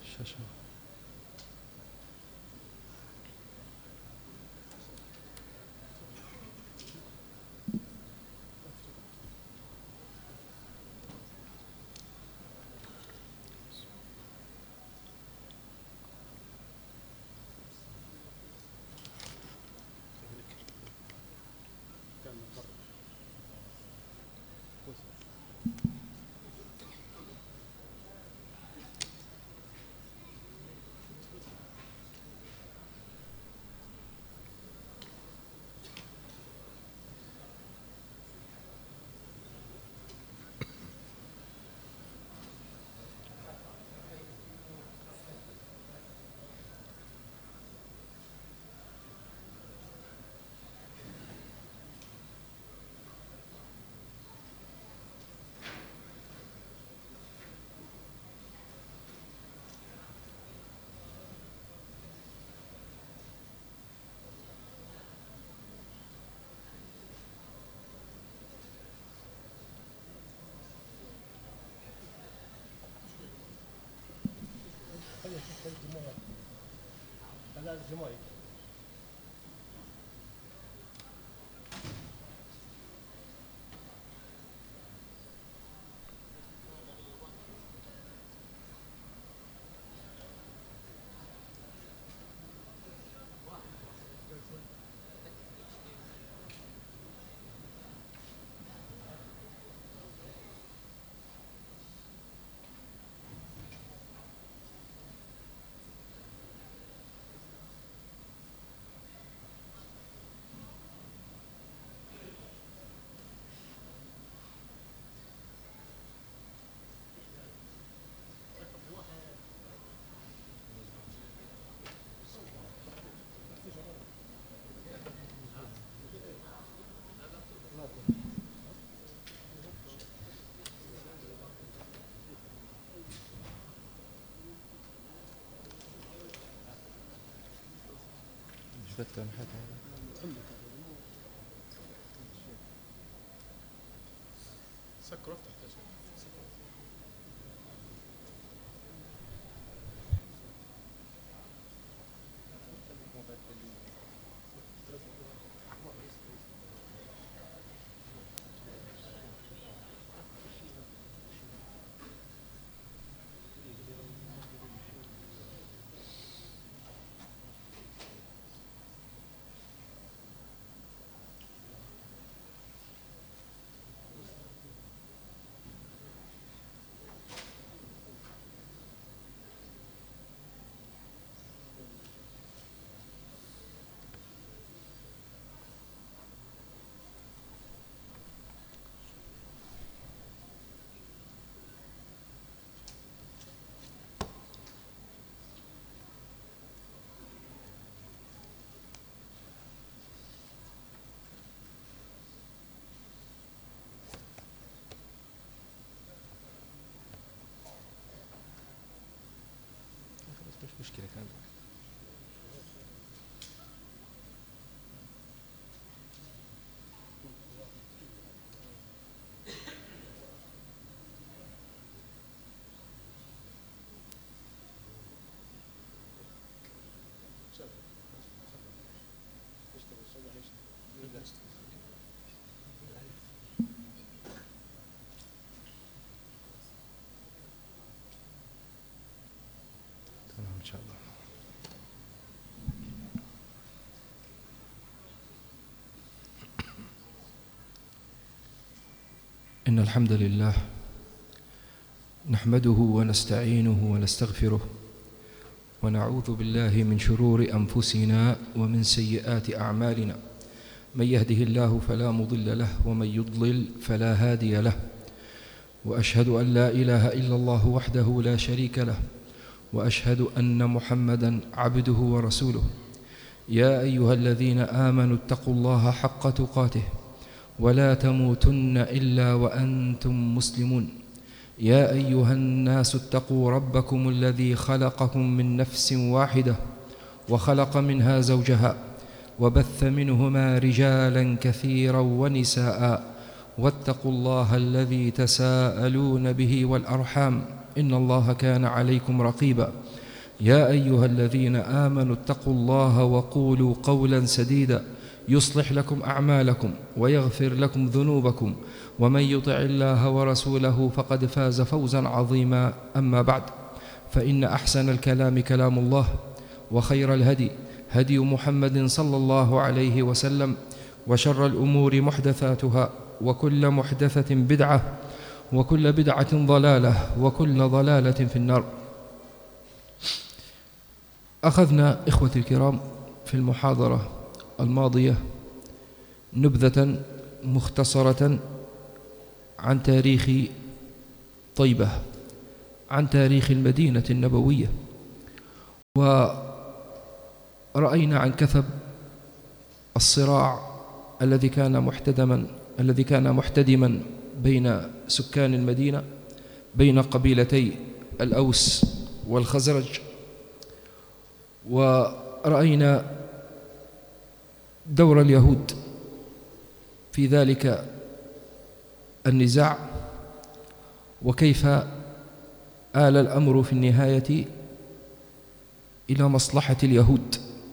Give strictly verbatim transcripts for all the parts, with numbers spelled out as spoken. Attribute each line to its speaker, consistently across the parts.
Speaker 1: الشاشة. مش بتكلم حاجة.
Speaker 2: سكر افتح يا شيخ.
Speaker 1: مش مشكلة كان تمام إن شاء الله. إن الحمد لله نحمده ونستعينه ونستغفره ونعوذ بالله من شرور أنفسنا ومن سيئات أعمالنا. من يهده الله فلا مضل له ومن يضلل فلا هادي له، وأشهد أن لا إله إلا الله وحده لا شريك له، وأشهد أن محمدًا عبده ورسوله. يا أيها الذين آمنوا اتقوا الله حق تقاته ولا تموتن إلا وأنتم مسلمون. يا أيها الناس اتقوا ربكم الذي خلقكم من نفس واحدة وخلق منها زوجها وبث منهما رجالا كثيرا ونساء، واتقوا الله الذي تساءلون به والأرحام إن الله كان عليكم رقيبا. يا أيها الذين آمنوا اتقوا الله وقولوا قولا سديدا يصلح لكم أعمالكم ويغفر لكم ذنوبكم ومن يطع الله ورسوله فقد فاز فوزا عظيما. أما بعد، فإن أحسن الكلام كلام الله، وخير الهدي هدي محمد صلى الله عليه وسلم، وشر الأمور محدثاتها، وكل محدثة بدعة، وكل بدعة ضلالة، وكل ضلالة في النار. أخذنا إخوتي الكرام في المحاضرة الماضية نبذة مختصرة عن تاريخ طيبة، عن تاريخ المدينة النبوية، ورأينا عن كثب الصراع الذي كان محتدما الذي كان محتدما بين سكان المدينة، بين قبيلتي الأوس والخزرج، ورأينا دور اليهود في ذلك النزاع، وكيف آل الأمر في النهاية إلى مصلحة اليهود،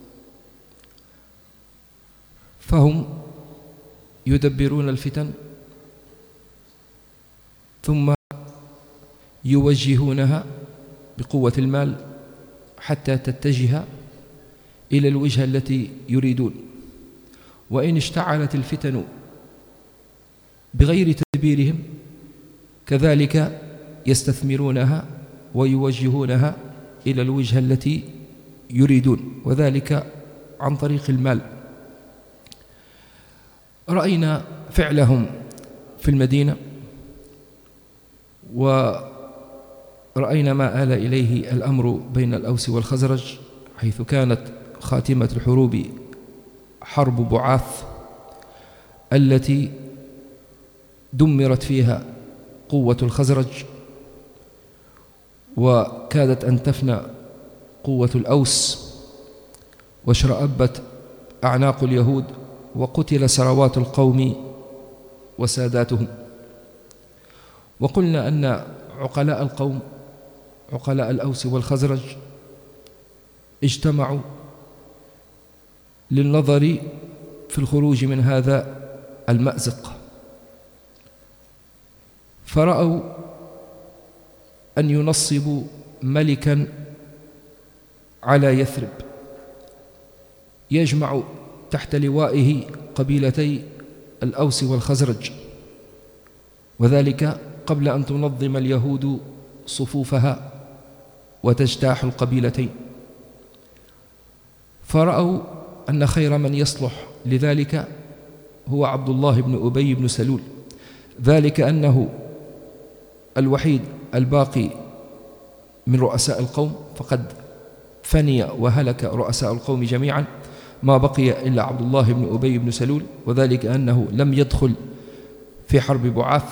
Speaker 1: فهم يدبرون الفتن ثم يوجهونها بقوة المال حتى تتجه إلى الوجهة التي يريدون. وإن اشتعلت الفتن بغير تدبيرهم كذلك يستثمرونها ويوجهونها إلى الوجهة التي يريدون، وذلك عن طريق المال. رأينا فعلهم في المدينة، ورأينا ما آل إليه الأمر بين الأوس والخزرج، حيث كانت خاتمة الحروب حرب بعاث التي دمرت فيها قوة الخزرج، وكادت أن تفنى قوة الأوس، واشرأبت أعناق اليهود، وقتل سروات القوم وساداتهم. وقلنا أن عقلاء القوم، عقلاء الأوس والخزرج، اجتمعوا للنظر في الخروج من هذا المأزق، فرأوا أن ينصبوا ملكا على يثرب يجمع تحت لوائه قبيلتي الأوس والخزرج، وذلك قبل أن تنظم اليهود صفوفها وتجتاح القبيلتين. فرأوا أن خير من يصلح لذلك هو عبد الله بن أبي بن سلول، ذلك أنه الوحيد الباقي من رؤساء القوم، فقد فني وهلك رؤساء القوم جميعا، ما بقي إلا عبد الله بن أبي بن سلول، وذلك أنه لم يدخل في حرب بعاث.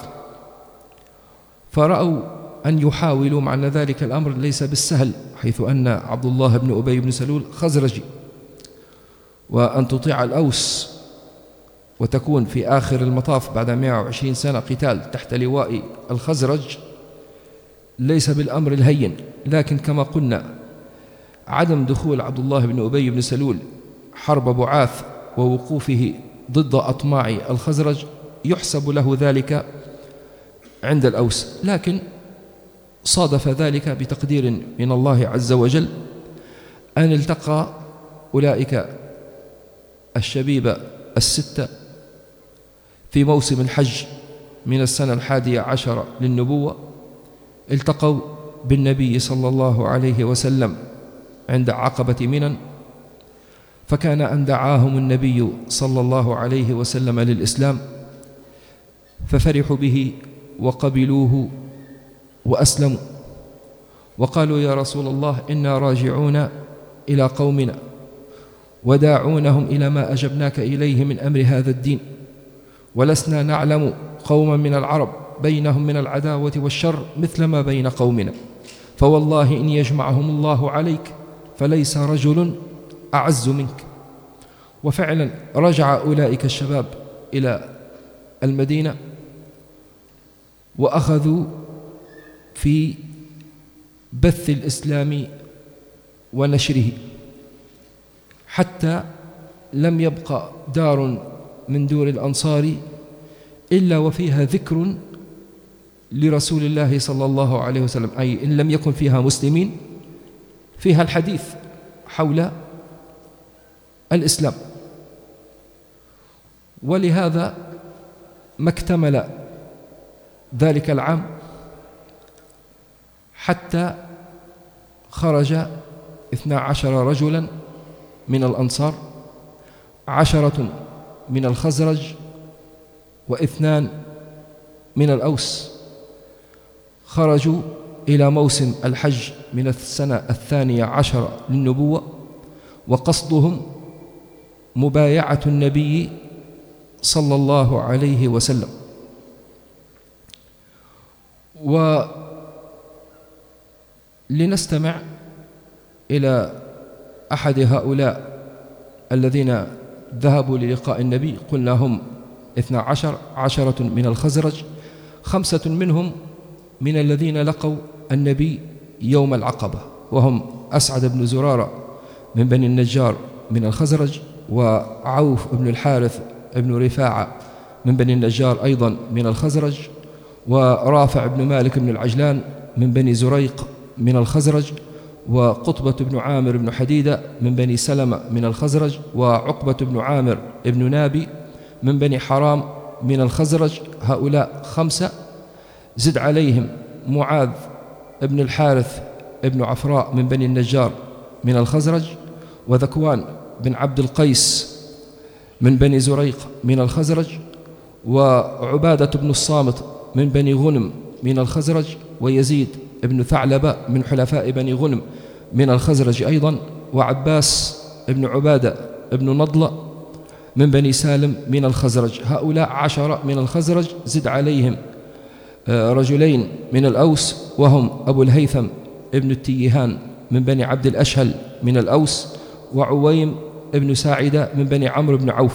Speaker 1: فرأوا أن يحاولوا، معنى ذلك الأمر ليس بالسهل، حيث أن عبد الله بن أبي بن سلول خزرجي، وأن تطيع الأوس وتكون في آخر المطاف بعد مئة وعشرين سنة قتال تحت لواء الخزرج ليس بالأمر الهين. لكن كما قلنا، عدم دخول عبد الله بن أبي بن سلول حرب بعاث ووقوفه ضد أطماع الخزرج يحسب له ذلك عند الأوس، لكن صادف ذلك بتقدير من الله عز وجل أن التقى أولئك الشبيبة الستة في موسم الحج من السنة الحادية عشر للنبوة، التقوا بالنبي صلى الله عليه وسلم عند عقبة منن، فكان أن دعاهم النبي صلى الله عليه وسلم للإسلام، ففرحوا به وقبلوه وأسلموا، وقالوا يا رسول الله إنا راجعون إلى قومنا وداعونهم إلى ما أجبناك إليه من أمر هذا الدين، ولسنا نعلم قوما من العرب بينهم من العداوة والشر مثل ما بين قومنا، فوالله إن يجمعهم الله عليك فليس رجل أعز منك. وفعلا رجع أولئك الشباب إلى المدينة وأخذوا في بث الإسلام ونشره، حتى لم يبقى دار من دور الأنصار إلا وفيها ذكر لرسول الله صلى الله عليه وسلم، أي إن لم يكن فيها مسلمين فيها الحديث حول الإسلام. ولهذا ما اكتمل ذلك العام حتى خرج اثنا عشر رجلا من الأنصار، عشرة من الخزرج واثنان من الأوس، خرجوا إلى موسم الحج من السنة الثانية عشر للنبوة، وقصدهم مبايعة النبي صلى الله عليه وسلم. ولنستمع إلى أحد هؤلاء الذين ذهبوا للقاء النبي. قلنا هم اثنا عشر، عشرة من الخزرج، خمسة منهم من الذين لقوا النبي يوم العقبة، وهم أسعد بن زرارة من بني النجار من الخزرج، وعوف بن الحارث بن رفاعة من بني النجار أيضا من الخزرج، ورافع بن مالك بن العجلان من بني زريق من الخزرج، وقطبة بن عامر بن حديدة من بني سلمة من الخزرج، وعقبة بن عامر بن نابي من بني حرام من الخزرج. هؤلاء خمسة، زد عليهم معاذ بن الحارث بن عفراء من بني النجار من الخزرج، وذكوان بن عبد القيس من بني زريق من الخزرج، وعبادة بن الصامت من بني غنم من الخزرج، ويزيد بن ثعلبة من حلفاء بني غنم من الخزرج أيضا، وعباس بن عبادة بن نضلة من بني سالم من الخزرج. هؤلاء عشرة من الخزرج، زد عليهم رجلين من الأوس، وهم أبو الهيثم ابن التيهان من بني عبد الأشهل من الأوس، وعويم ابن ساعدة من بني عمرو بن عوف.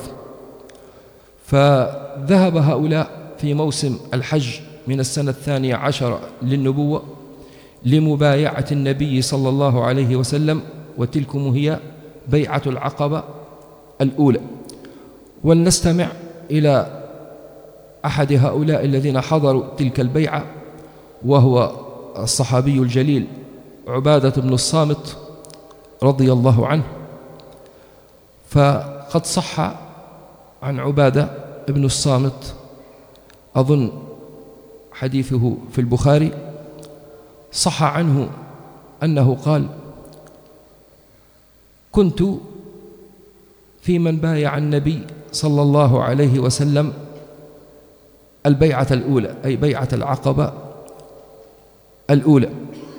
Speaker 1: فذهب هؤلاء في موسم الحج من السنة الثانية عشر للنبوة لمبايعة النبي صلى الله عليه وسلم، وتلكم هي بيعة العقبة الأولى. ولنستمع إلى أحد هؤلاء الذين حضروا تلك البيعة، وهو الصحابي الجليل عبادة بن الصامت رضي الله عنه. فقد صح عن عبادة بن الصامت، أظن حديثه في البخاري، صح عنه أنه قال: كنت في من بايع النبي صلى الله عليه وسلم البيعة الأولى، أي بيعة العقبة الأولى،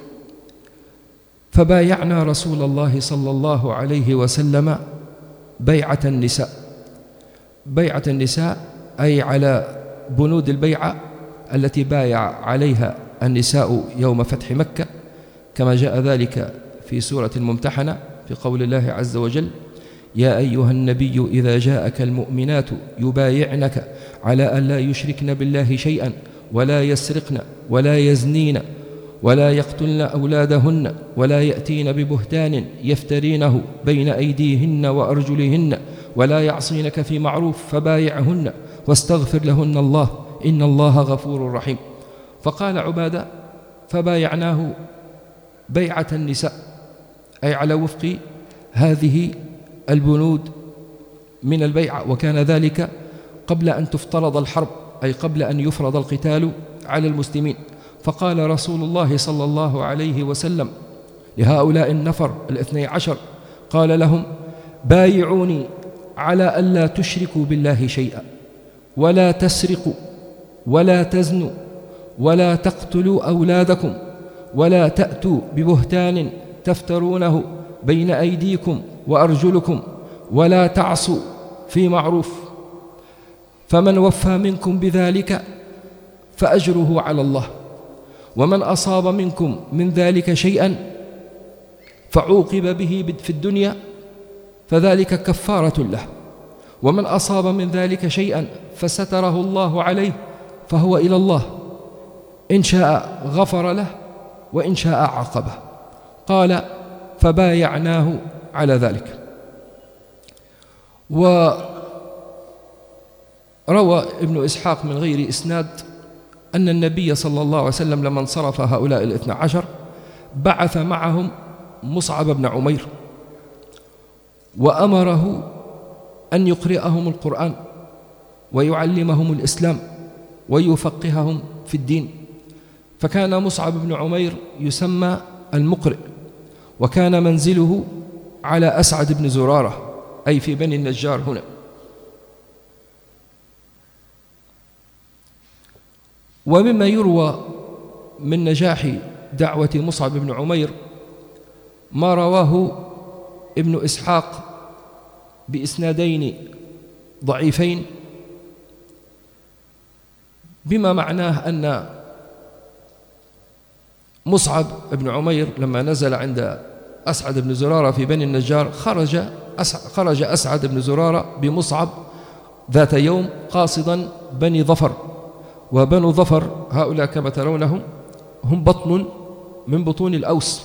Speaker 1: فبايعنا رسول الله صلى الله عليه وسلم بيعة النساء. بيعة النساء أي على بنود البيعة التي بايع عليها النساء يوم فتح مكة، كما جاء ذلك في سورة الممتحنة في قول الله عز وجل: يا أيها النبي إذا جاءك المؤمنات يبايعنك على أن لا يشركن بالله شيئا ولا يسرقن ولا يزنين ولا يقتلن أولادهن ولا يأتين ببهتان يفترينه بين أيديهن وأرجلهن ولا يعصينك في معروف فبايعهن واستغفر لهن الله إن الله غفور رحيم. فقال عبادة: فبايعناه بيعة النساء، أي على وفق هذه البنود من البيعة، وكان ذلك قبل أن تفترض الحرب، أي قبل أن يفرض القتال على المسلمين. فقال رسول الله صلى الله عليه وسلم لهؤلاء النفر الاثني عشر، قال لهم: بايعوني على ألا تشركوا بالله شيئا ولا تسرقوا ولا تزنوا ولا تقتلوا أولادكم ولا تأتوا ببهتان تفترونه بين أيديكم وأرجلكم ولا تعصوا في معروف، فمن وفى منكم بذلك فأجره على الله، ومن أصاب منكم من ذلك شيئا فعوقب به في الدنيا فذلك كفارة له، ومن أصاب من ذلك شيئا فستره الله عليه فهو إلى الله، إن شاء غفر له وإن شاء عاقبه. قال: فبايعناه على ذلك. وروى ابن إسحاق من غير إسناد أن النبي صلى الله عليه وسلم لما انصرف هؤلاء الاثنى عشر بعث معهم مصعب بن عمير وأمره أن يقرئهم القرآن ويعلمهم الإسلام ويفقههم في الدين. فكان مصعب بن عمير يسمى المقرئ، وكان منزله على أسعد بن زرارة أي في بني النجار هنا. ومما يروى من نجاح دعوة مصعب بن عمير ما رواه ابن إسحاق بإسنادين ضعيفين، بما معناه أن مصعب بن عمير لما نزل عند أسعد بن زرارة في بني النجار خرج خرج أسعد بن زرارة بمصعب ذات يوم قاصدا بني ظفر، وبنو ظفر هؤلاء كما ترونهم هم بطن من بطون الأوس.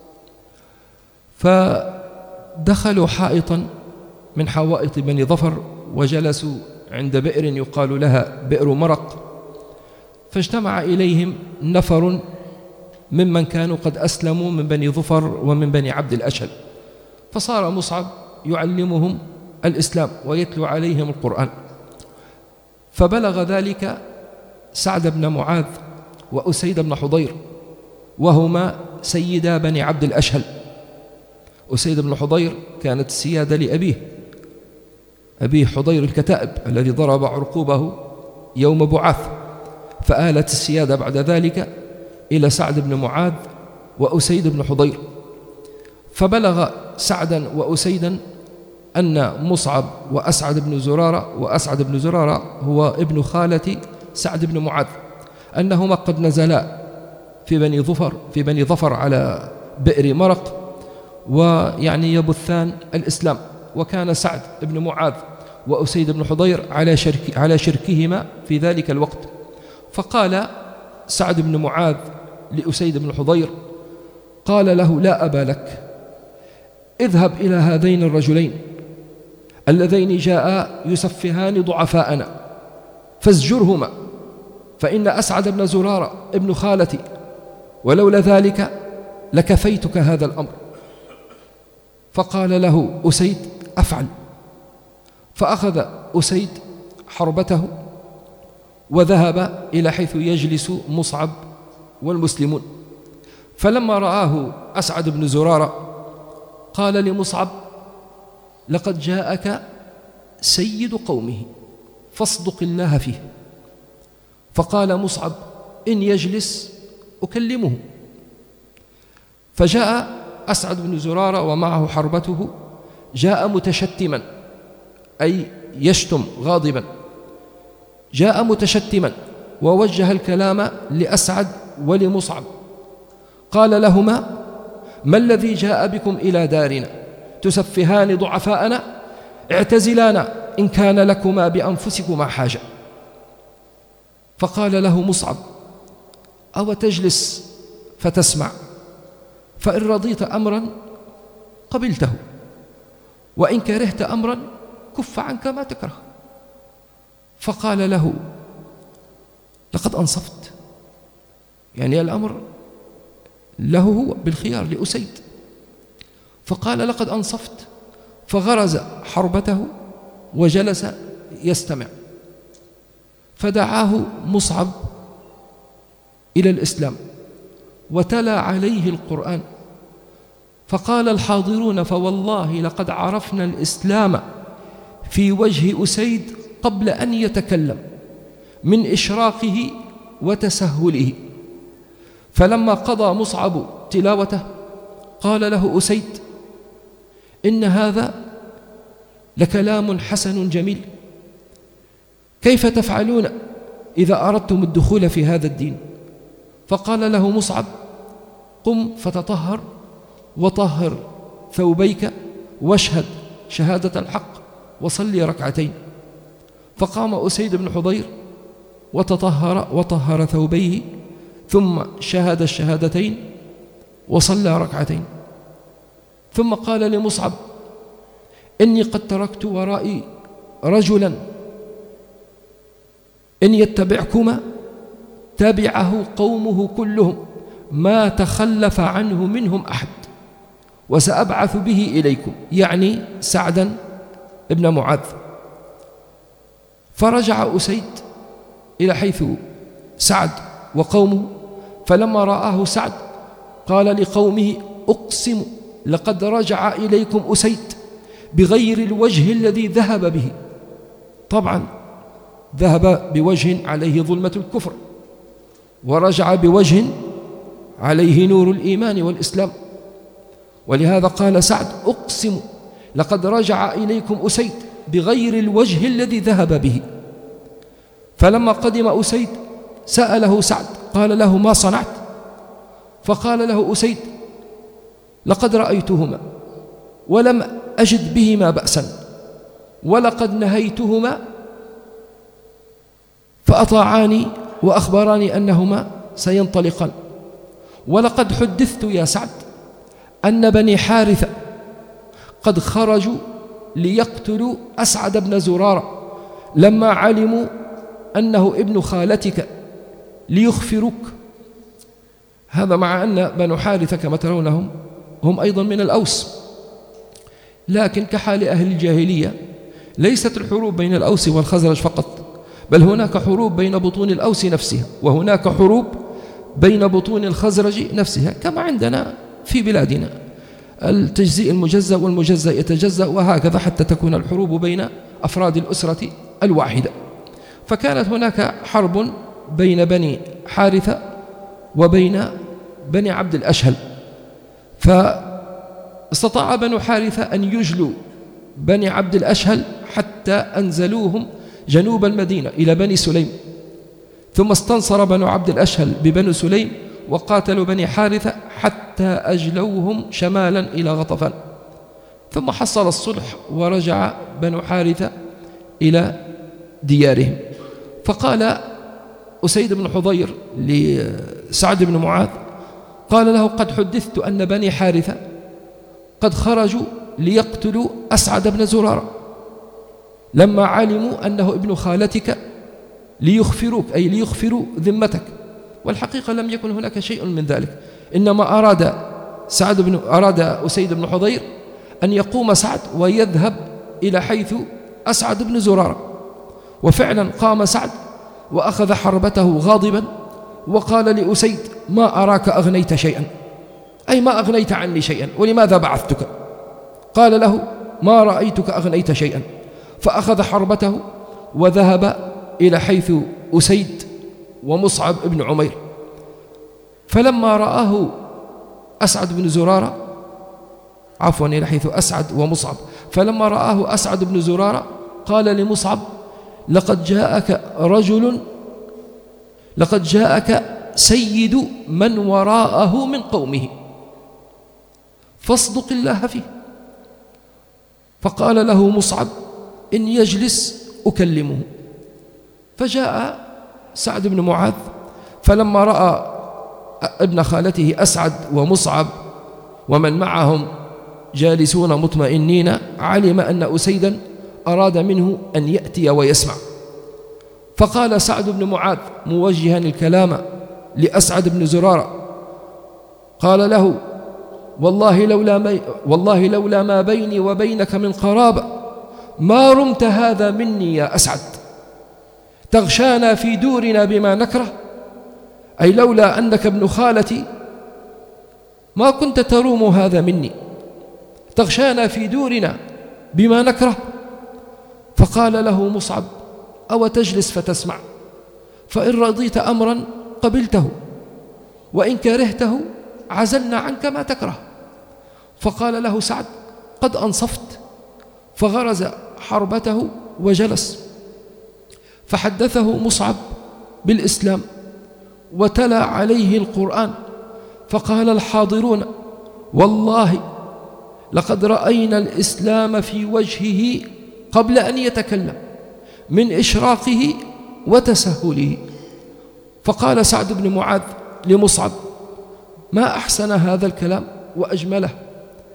Speaker 1: فدخلوا حائطا من حوائط بني ظفر وجلسوا عند بئر يقال لها بئر مرق، فاجتمع إليهم نفر ممن كانوا قد أسلموا من بني ظفر ومن بني عبد الأشهل، فصار مصعب يعلمهم الإسلام ويتلو عليهم القرآن. فبلغ ذلك سعد بن معاذ وأسيد بن حضير وهما سيدا بني عبد الأشهل. أسيد بن حضير كانت السيادة لأبيه، أبيه حضير الكتائب الذي ضرب عرقوبه يوم بعاث، فآلت السيادة بعد ذلك إلى سعد بن معاذ وأسيد بن حضير. فبلغ سعدا وأسيدا أن مصعب وأسعد بن زرارة، وأسعد بن زرارة هو ابن خالة سعد بن معاذ، أنهما قد نزلا في بني ظفر في بني ظفر على بئر مرق ويعني يبثان الإسلام. وكان سعد بن معاذ وأسيد بن حضير على شرك على شركهما في ذلك الوقت. فقال سعد بن معاذ لأسيد بن حضير قال له: لا أبا لك، اذهب إلى هذين الرجلين اللذين جاء يسفهان ضعفاءنا فازجرهما، فإن أسعد بن زرارة ابن خالتي، ولولا ذلك لكفيتك هذا الأمر. فقال له أسيد: أفعل. فأخذ أسيد حربته وذهب إلى حيث يجلس مصعب والمسلمون. فلما رآه أسعد بن زرارة قال لمصعب: لقد جاءك سيد قومه فاصدق الله فيه. فقال مصعب: إن يجلس أكلمه. فجاء أسعد بن زرارة ومعه حربته، جاء متشتما أي يشتم غاضبا، جاء متشتما ووجه الكلام لأسعد ولمصعب. قال لهما: ما الذي جاء بكم إلى دارنا تسفهان ضعفاءنا؟ اعتزلانا إن كان لكما بأنفسكما حاجة. فقال له مصعب: أو تجلس فتسمع، فإن رضيت أمرا قبلته، وإن كرهت أمرا كف عنك ما تكره. فقال له: لقد أنصفت، يعني الأمر له هو بالخيار لأسيد. فقال: لقد أنصفت. فغرز حربته وجلس يستمع. فدعاه مصعب إلى الإسلام وتلا عليه القرآن. فقال الحاضرون: فوالله لقد عرفنا الإسلام في وجه أسيد قبل أن يتكلم من إشراقه وتسهله. فلما قضى مصعب تلاوته قال له أسيد: إن هذا لكلام حسن جميل، كيف تفعلون إذا أردتم الدخول في هذا الدين؟ فقال له مصعب: قم فتطهر وطهر ثوبيك واشهد شهادة الحق وصلي ركعتين. فقام أسيد بن حضير وتطهر وطهر ثوبيه ثم شهد الشهادتين وصلى ركعتين. ثم قال لمصعب: إني قد تركت ورائي رجلا إن يتبعكما تبعه قومه كلهم ما تخلف عنه منهم أحد، وسأبعث به إليكم، يعني سعدا ابن معاذ. فرجع أسيد إلى حيث سعد وقومه، فلما رآه سعد قال لقومه: أقسم لقد رجع إليكم أسيد بغير الوجه الذي ذهب به. طبعا ذهب بوجه عليه ظلمة الكفر، ورجع بوجه عليه نور الإيمان والإسلام. ولهذا قال سعد: أقسم لقد رجع إليكم أسيد بغير الوجه الذي ذهب به. فلما قدم أسيد سأله سعد قال له: ما صنعت؟ فقال له أسيد: لقد رأيتهما ولم أجد بهما بأسا، ولقد نهيتهما فأطاعاني وأخبراني أنهما سينطلقان. ولقد حدثت يا سعد أن بني حارثة قد خرجوا ليقتلوا أسعد بن زرارة لما علموا أنه ابن خالتك ليخفروك. هذا مع أن بنو حارثة كما ترونهم هم أيضا من الأوس، لكن كحال أهل الجاهلية ليست الحروب بين الأوس والخزرج فقط، بل هناك حروب بين بطون الأوس نفسها، وهناك حروب بين بطون الخزرج نفسها، كما عندنا في بلادنا التجزيء المجزأ والمجزأ يتجزأ، وهكذا حتى تكون الحروب بين أفراد الأسرة الواحدة. فكانت هناك حرب بين بني حارثة وبين بني عبد الأشهل، فاستطاع بنو حارثة أن يجلوا بني عبد الأشهل حتى أنزلوهم جنوب المدينة إلى بني سليم، ثم استنصر بنو عبد الأشهل ببنو سليم وقاتلوا بني حارثة حتى أجلوهم شمالا إلى غطفان، ثم حصل الصلح ورجع بنو حارثة إلى ديارهم. فقال أسيد بن حضير لسعد بن معاذ قال له: قد حدثت أن بني حارثة قد خرجوا ليقتلوا أسعد بن زرارة لما علموا أنه ابن خالتك ليخفروك، أي ليخفروا ذمتك. والحقيقة لم يكن هناك شيء من ذلك، إنما أراد سعد بن أراد أسيد بن حضير أن يقوم سعد ويذهب إلى حيث أسعد بن زرارة. وفعلا قام سعد وأخذ حربته غاضبا وقال لأسيد: ما أراك أغنيت شيئا، أي ما أغنيت عني شيئا، ولماذا بعثتك؟ قال له: ما رأيتك أغنيت شيئا. فأخذ حربته وذهب إلى حيث أسيد ومصعب بن عمير. فلما رآه أسعد بن زرارة عفوا إلى حيث أسعد ومصعب فلما رآه أسعد بن زرارة قال لمصعب: لقد جاءك رجل لقد جاءك سيد من وراءه من قومه فاصدق الله فيه. فقال له مصعب: إن يجلس أكلمه. فجاء سعد بن معاذ فلما رأى ابن خالته أسعد ومصعب ومن معهم جالسون مطمئنين علم أن أسيدا أراد منه أن يأتي ويسمع. فقال سعد بن معاذ موجها الكلام لأسعد بن زرارة قال له: والله لولا, ما والله لولا ما بيني وبينك من قرابة ما رمت هذا مني يا أسعد، تغشانا في دورنا بما نكره، أي لولا أنك ابن خالتي ما كنت تروم هذا مني، تغشانا في دورنا بما نكره. فقال له مصعب: أو تجلس فتسمع، فإن رضيت أمرا قبلته وإن كرهته عزلنا عنك ما تكره. فقال له سعد: قد أنصفت. فغرز حربته وجلس. فحدثه مصعب بالإسلام وتلا عليه القرآن، فقال الحاضرون: والله لقد رأينا الإسلام في وجهه قبل أن يتكلم من إشراقه وتسهله. فقال سعد بن معاذ لمصعب: ما أحسن هذا الكلام وأجمله،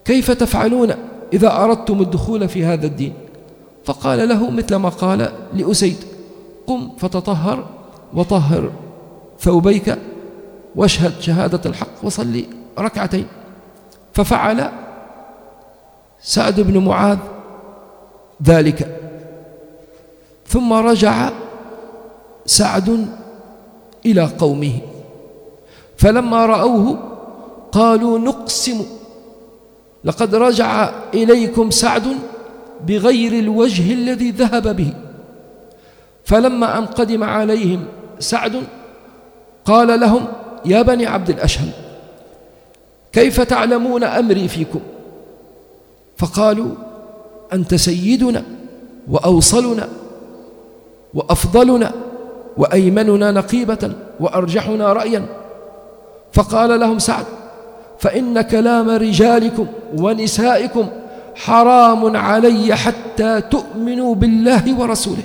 Speaker 1: كيف تفعلون إذا أردتم الدخول في هذا الدين؟ فقال له مثل ما قال لأسيد: قم فتطهر وطهر ثوبيك واشهد شهادة الحق وصلي ركعتين. ففعل سعد بن معاذ ذلك، ثم رجع سعد إلى قومه، فلما رأوه قالوا: نقسم لقد رجع إليكم سعد بغير الوجه الذي ذهب به. فلما أن قدم عليهم سعد قال لهم: يا بني عبد الأشهل، كيف تعلمون أمري فيكم؟ فقالوا: أنت سيدنا وأوصلنا وأفضلنا وأيمننا نقيبة وأرجحنا رأيا. فقال لهم سعد: فإن كلام رجالكم ونسائكم حرام علي حتى تؤمنوا بالله ورسوله.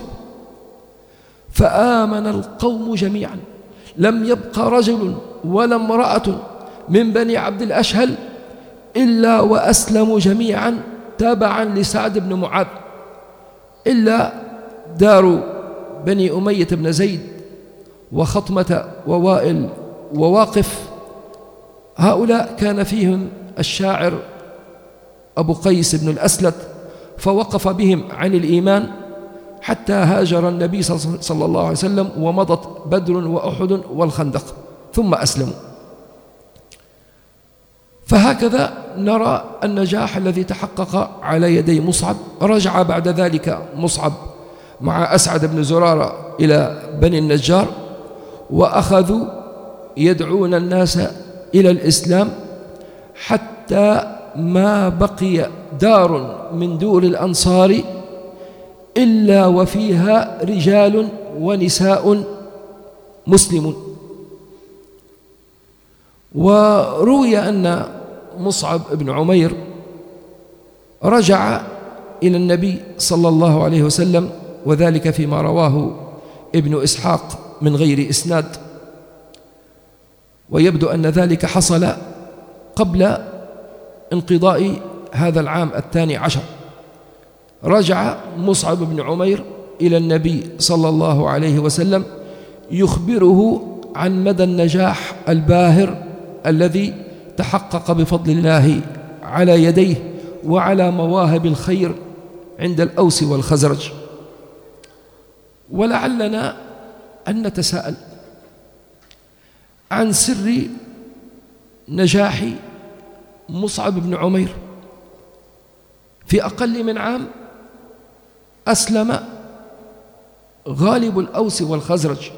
Speaker 1: فآمن القوم جميعا، لم يبق رجل ولا امرأة من بني عبد الأشهل إلا وأسلموا جميعا تابعا لسعد بن معاذ، إلا دار بني أمية بن زيد وخطمة ووائل وواقف، هؤلاء كان فيهم الشاعر أبو قيس بن الأسلت، فوقف بهم عن الإيمان حتى هاجر النبي صلى الله عليه وسلم ومضت بدر وأحد والخندق ثم أسلموا. فهكذا نرى النجاح الذي تحقق على يدي مصعب. رجع بعد ذلك مصعب مع أسعد بن زرارة إلى بني النجار، وأخذوا يدعون الناس إلى الإسلام حتى ما بقي دار من دور الأنصار إلا وفيها رجال ونساء مسلمون. وروي أن مصعب بن عمير رجع إلى النبي صلى الله عليه وسلم، وذلك فيما رواه ابن إسحاق من غير إسناد، ويبدو أن ذلك حصل قبل انقضاء هذا العام الثاني عشر. رجع مصعب بن عمير إلى النبي صلى الله عليه وسلم يخبره عن مدى النجاح الباهر الذي تحقق بفضل الله على يديه وعلى مواهب الخير عند الأوس والخزرج. ولعلنا أن نتساءل عن سر نجاح مصعب بن عمير. في أقل من عام أسلم غالب الأوس والخزرج،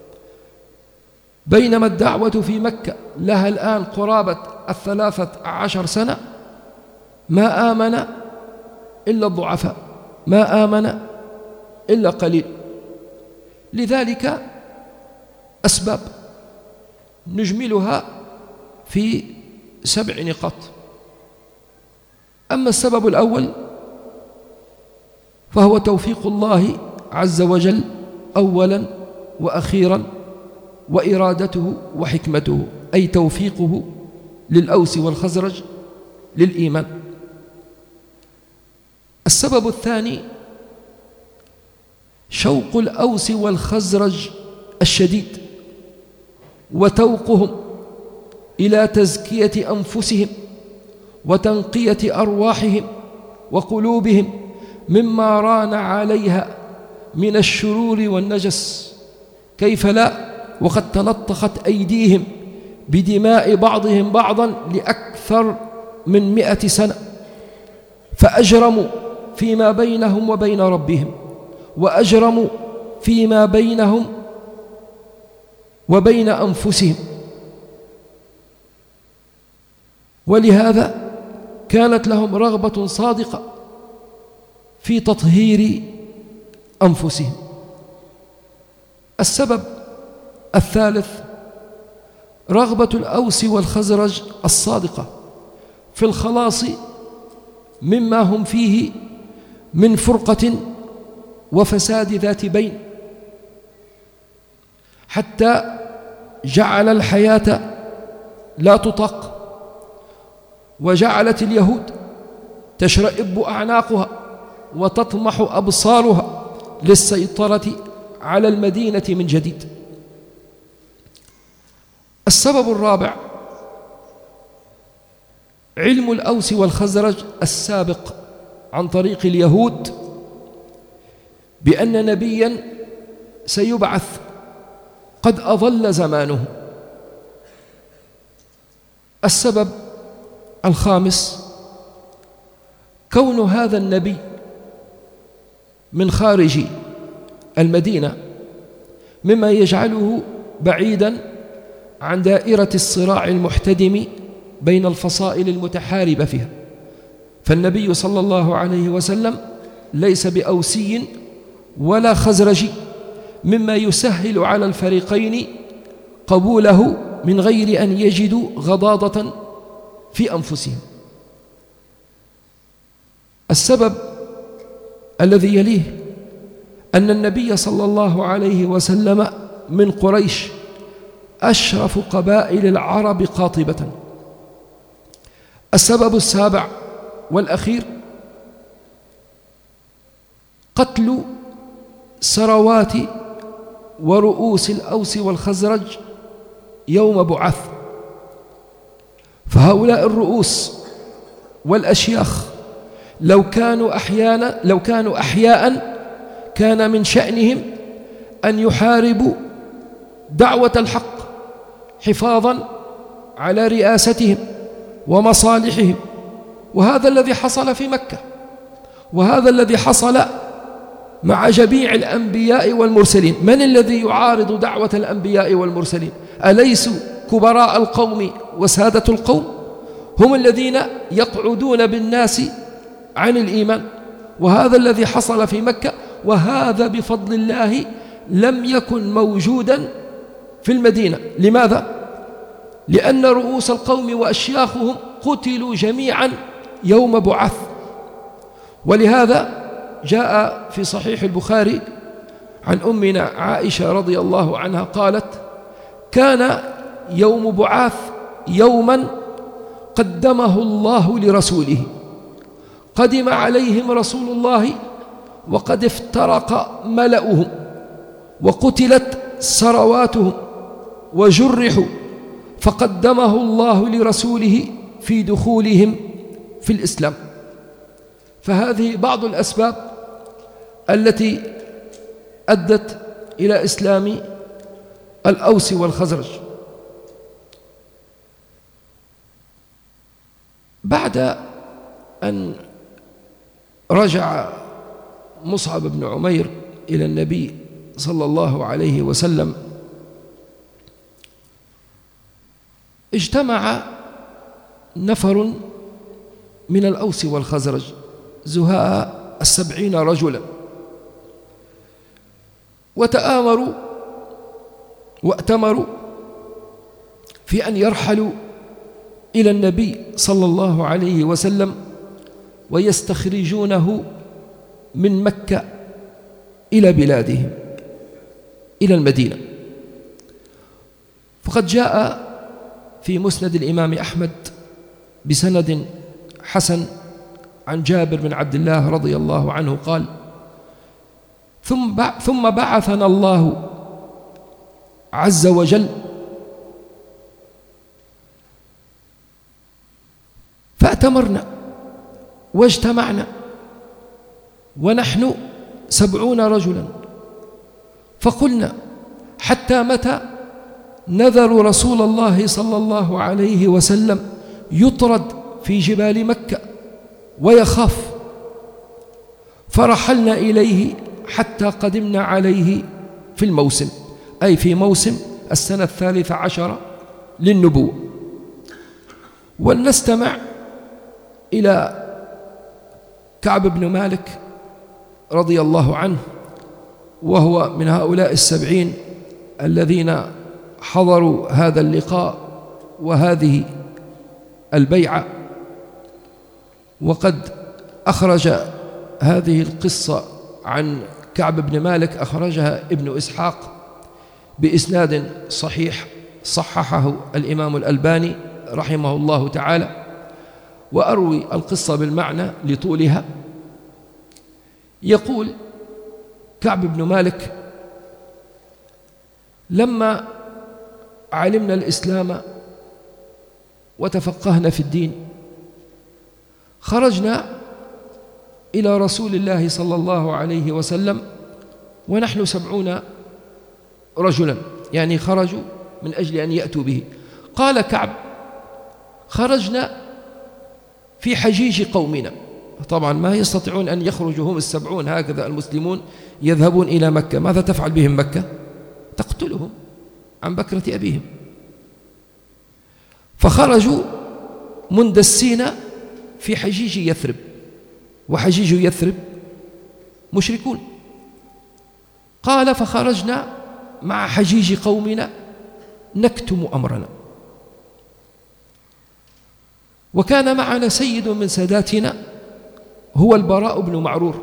Speaker 1: بينما الدعوة في مكة لها الآن قرابة الثلاثة عشر سنة، ما آمن إلا الضعفاء، ما آمن إلا قليل. لذلك أسباب نجملها في سبع نقاط. أما السبب الأول فهو توفيق الله عز وجل أولا وأخيرا، وإرادته وحكمته، أي توفيقه للأوس والخزرج للإيمان. السبب الثاني شوق الأوس والخزرج الشديد وتوقهم إلى تزكية أنفسهم وتنقية أرواحهم وقلوبهم مما ران عليها من الشرور والنجس. كيف لا وقد تنطخت أيديهم بدماء بعضهم بعضا لأكثر من مئة سنة، فأجرموا فيما بينهم وبين ربهم، وأجرموا فيما بينهم وبين أنفسهم. ولهذا كانت لهم رغبة صادقة في تطهير أنفسهم. السبب الثالث رغبة الأوس والخزرج الصادقة في الخلاص مما هم فيه من فرقة وفساد ذات بين، حتى جعل الحياة لا تطاق، وجعلت اليهود تشرئب أعناقها وتطمح أبصارها للسيطرة على المدينة من جديد. السبب الرابع علم الأوس والخزرج السابق عن طريق اليهود بأن نبيا سيبعث قد أظل زمانه. السبب الخامس كون هذا النبي من خارج المدينة مما يجعله بعيدا عن دائرة الصراع المحتدم بين الفصائل المتحاربة فيها، فالنبي صلى الله عليه وسلم ليس بأوسي ولا خزرجي، مما يسهل على الفريقين قبوله من غير أن يجدوا غضاضة في أنفسهم. السبب الذي يليه أن النبي صلى الله عليه وسلم من قريش أشرف قبائل العرب قاطبة. السبب السابع والأخير قتل سروات ورؤوس الأوس والخزرج يوم بعث، فهؤلاء الرؤوس والأشياخ لو كانوا أحيانا لو كانوا أحياء كان من شأنهم أن يحاربوا دعوة الحق حفاظا على رئاستهم ومصالحهم، وهذا الذي حصل في مكة، وهذا الذي حصل مع جميع الأنبياء والمرسلين. من الذي يعارض دعوة الأنبياء والمرسلين؟ أليسوا كبراء القوم وسادة القوم؟ هم الذين يقعدون بالناس عن الإيمان، وهذا الذي حصل في مكة، وهذا بفضل الله لم يكن موجودا في المدينة. لماذا؟ لأن رؤوس القوم وأشياخهم قتلوا جميعا يوم بعث. ولهذا جاء في صحيح البخاري عن أمنا عائشة رضي الله عنها قالت: كان يوم بعث يوما قدمه الله لرسوله، قدم عليهم رسول الله وقد افترق ملأهم وقتلت سرواتهم وجرحوا، فقدمه الله لرسوله في دخولهم في الإسلام. فهذه بعض الأسباب التي أدت إلى إسلام الأوس والخزرج. بعد أن رجع مصعب بن عمير إلى النبي صلى الله عليه وسلم اجتمع نفر من الأوس والخزرج زهاء السبعين رجلا، وتآمروا وأتمروا في أن يرحلوا إلى النبي صلى الله عليه وسلم ويستخرجونه من مكة إلى بلادهم إلى المدينة. فقد جاء في مسند الإمام أحمد بسند حسن عن جابر بن عبد الله رضي الله عنه قال: ثم بعثنا الله عز وجل فأتمرنا واجتمعنا ونحن سبعون رجلا، فقلنا: حتى متى نذر رسول الله صلى الله عليه وسلم يطرد في جبال مكة ويخاف؟ فرحلنا إليه حتى قدمنا عليه في الموسم، أي في موسم السنة الثالثة عشرة للنبوة. ولنستمع إلى كعب بن مالك رضي الله عنه، وهو من هؤلاء السبعين الذين حضروا هذا اللقاء وهذه البيعة. وقد أخرج هذه القصة عن كعب بن مالك، أخرجها ابن إسحاق بإسناد صحيح صححه الإمام الألباني رحمه الله تعالى. وأروي القصة بالمعنى لطولها. يقول كعب بن مالك: لما علمنا الإسلام وتفقهنا في الدين خرجنا إلى رسول الله صلى الله عليه وسلم ونحن سبعون رجلا، يعني خرجوا من أجل أن يأتوا به. قال كعب: خرجنا في حجيج قومنا. طبعا ما يستطيعون أن يخرجوا هم السبعون هكذا المسلمون يذهبون إلى مكة. ماذا تفعل بهم مكة؟ تقتلهم عن بكرة أبيهم. فخرجوا مندسين في حجيج يثرب، وحجيج يثرب مشركون. قال: فخرجنا مع حجيج قومنا نكتم أمرنا، وكان معنا سيد من ساداتنا هو البراء بن معرور.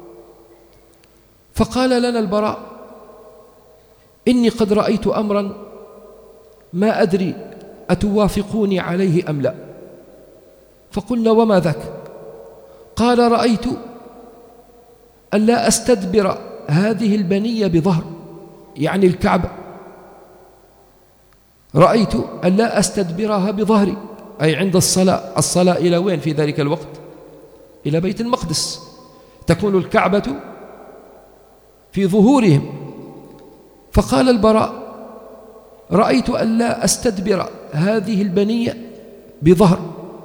Speaker 1: فقال لنا البراء: إني قد رأيت أمرا ما أدري أتوافقوني عليه أم لا. فقلنا: وما ذاك؟ قال: رأيت ألا أستدبر هذه البنية بظهر، يعني الكعبة، رأيت ألا أستدبرها بظهري، أي عند الصلاة. الصلاة إلى وين في ذلك الوقت؟ إلى بيت المقدس، تكون الكعبة في ظهورهم. فقال البراء: رأيت ألا أستدبر هذه البنية بظهر.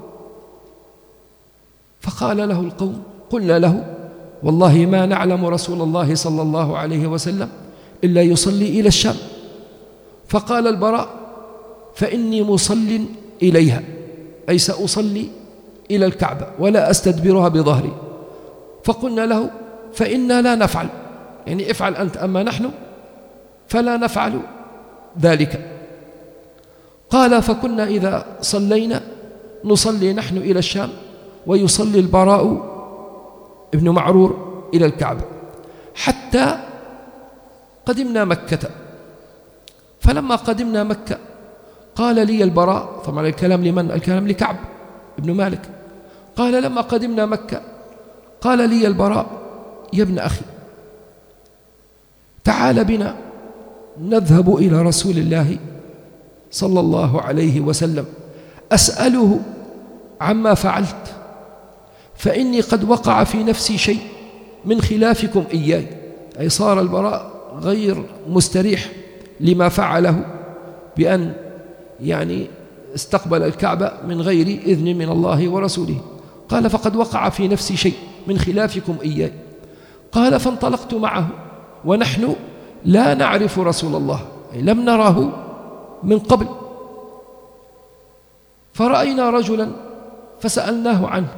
Speaker 1: فقال له القوم: قلنا له: والله ما نعلم رسول الله صلى الله عليه وسلم إلا يصلي إلى الشام. فقال البراء: فإني مصل إليها، أي سأصلي إلى الكعبة ولا أستدبرها بظهري. فقلنا له: فإنا لا نفعل، يعني افعل أنت، أما نحن فلا نفعل ذلك. قال: فكنا إذا صلينا نصلي نحن إلى الشام ويصلي البراء ابن معرور إلى الكعبة، حتى قدمنا مكة. فلما قدمنا مكة قال لي البراء، طبعا الكلام لمن؟ الكلام لكعب ابن مالك. قال: لما قدمنا مكة قال لي البراء: يا ابن أخي، تعال بنا نذهب إلى رسول الله صلى الله عليه وسلم أسأله عما فعلت، فإني قد وقع في نفسي شيء من خلافكم إياي. أي صار البراء غير مستريح لما فعله بأن يعني استقبل الكعبة من غير إذن من الله ورسوله. قال: فقد وقع في نفسي شيء من خلافكم إياي. قال: فانطلقت معه ونحن لا نعرف رسول الله، أي لم نراه من قبل. فرأينا رجلا فسألناه عنه،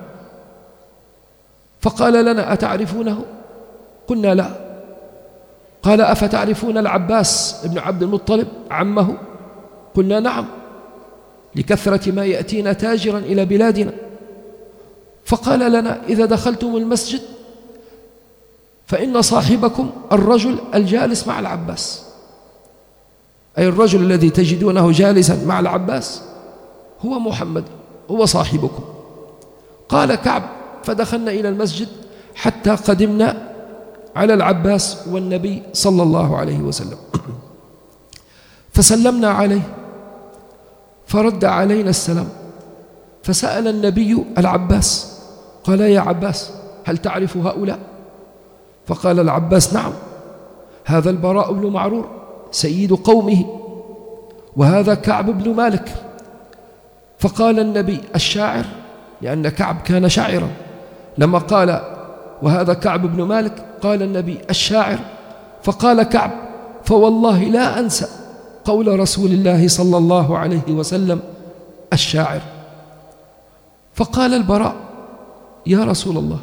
Speaker 1: فقال لنا: أتعرفونه؟ قلنا: لا. قال: أفتعرفون العباس بن عبد المطلب عمه؟ قلنا: نعم، لكثرة ما يأتينا تاجرا إلى بلادنا. فقال لنا: إذا دخلتم المسجد فإن صاحبكم الرجل الجالس مع العباس، أي الرجل الذي تجدونه جالسا مع العباس هو محمد، هو صاحبكم. قال كعب: فدخلنا إلى المسجد حتى قدمنا على العباس والنبي صلى الله عليه وسلم، فسلمنا عليه فرد علينا السلام. فسأل النبي العباس قال: يا عباس، هل تعرف هؤلاء؟ فقال العباس: نعم، هذا البراء بن معرور سيد قومه، وهذا كعب بن مالك. فقال النبي: الشاعر، لأن كعب كان شاعرا. لما قال: وهذا كعب بن مالك، قال النبي: الشاعر. فقال كعب: فوالله لا أنسى قول رسول الله صلى الله عليه وسلم: الشاعر. فقال البراء: يا رسول الله،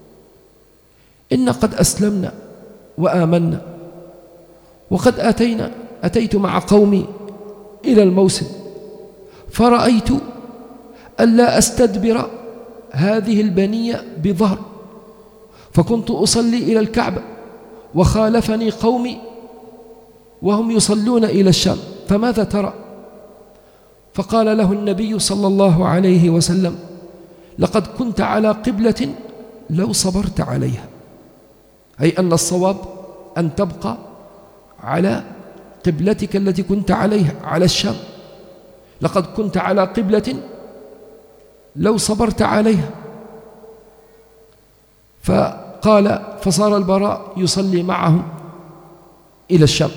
Speaker 1: إن قد أسلمنا وآمنا، وقد أتينا أتيت مع قومي إلى الموسم، فرأيت ألا أستدبر هذه البنية بظهر، فكنت أصلي إلى الكعبة وخالفني قومي وهم يصلون إلى الشام، فماذا ترى؟ فقال له النبي صلى الله عليه وسلم: لقد كنت على قبلة لو صبرت عليها، أي أن الصواب أن تبقى على قبلتك التي كنت عليها على الشام. لقد كنت على قبلة لو صبرت عليها. فقال فصار البراء يصلي معهم إلى الشام.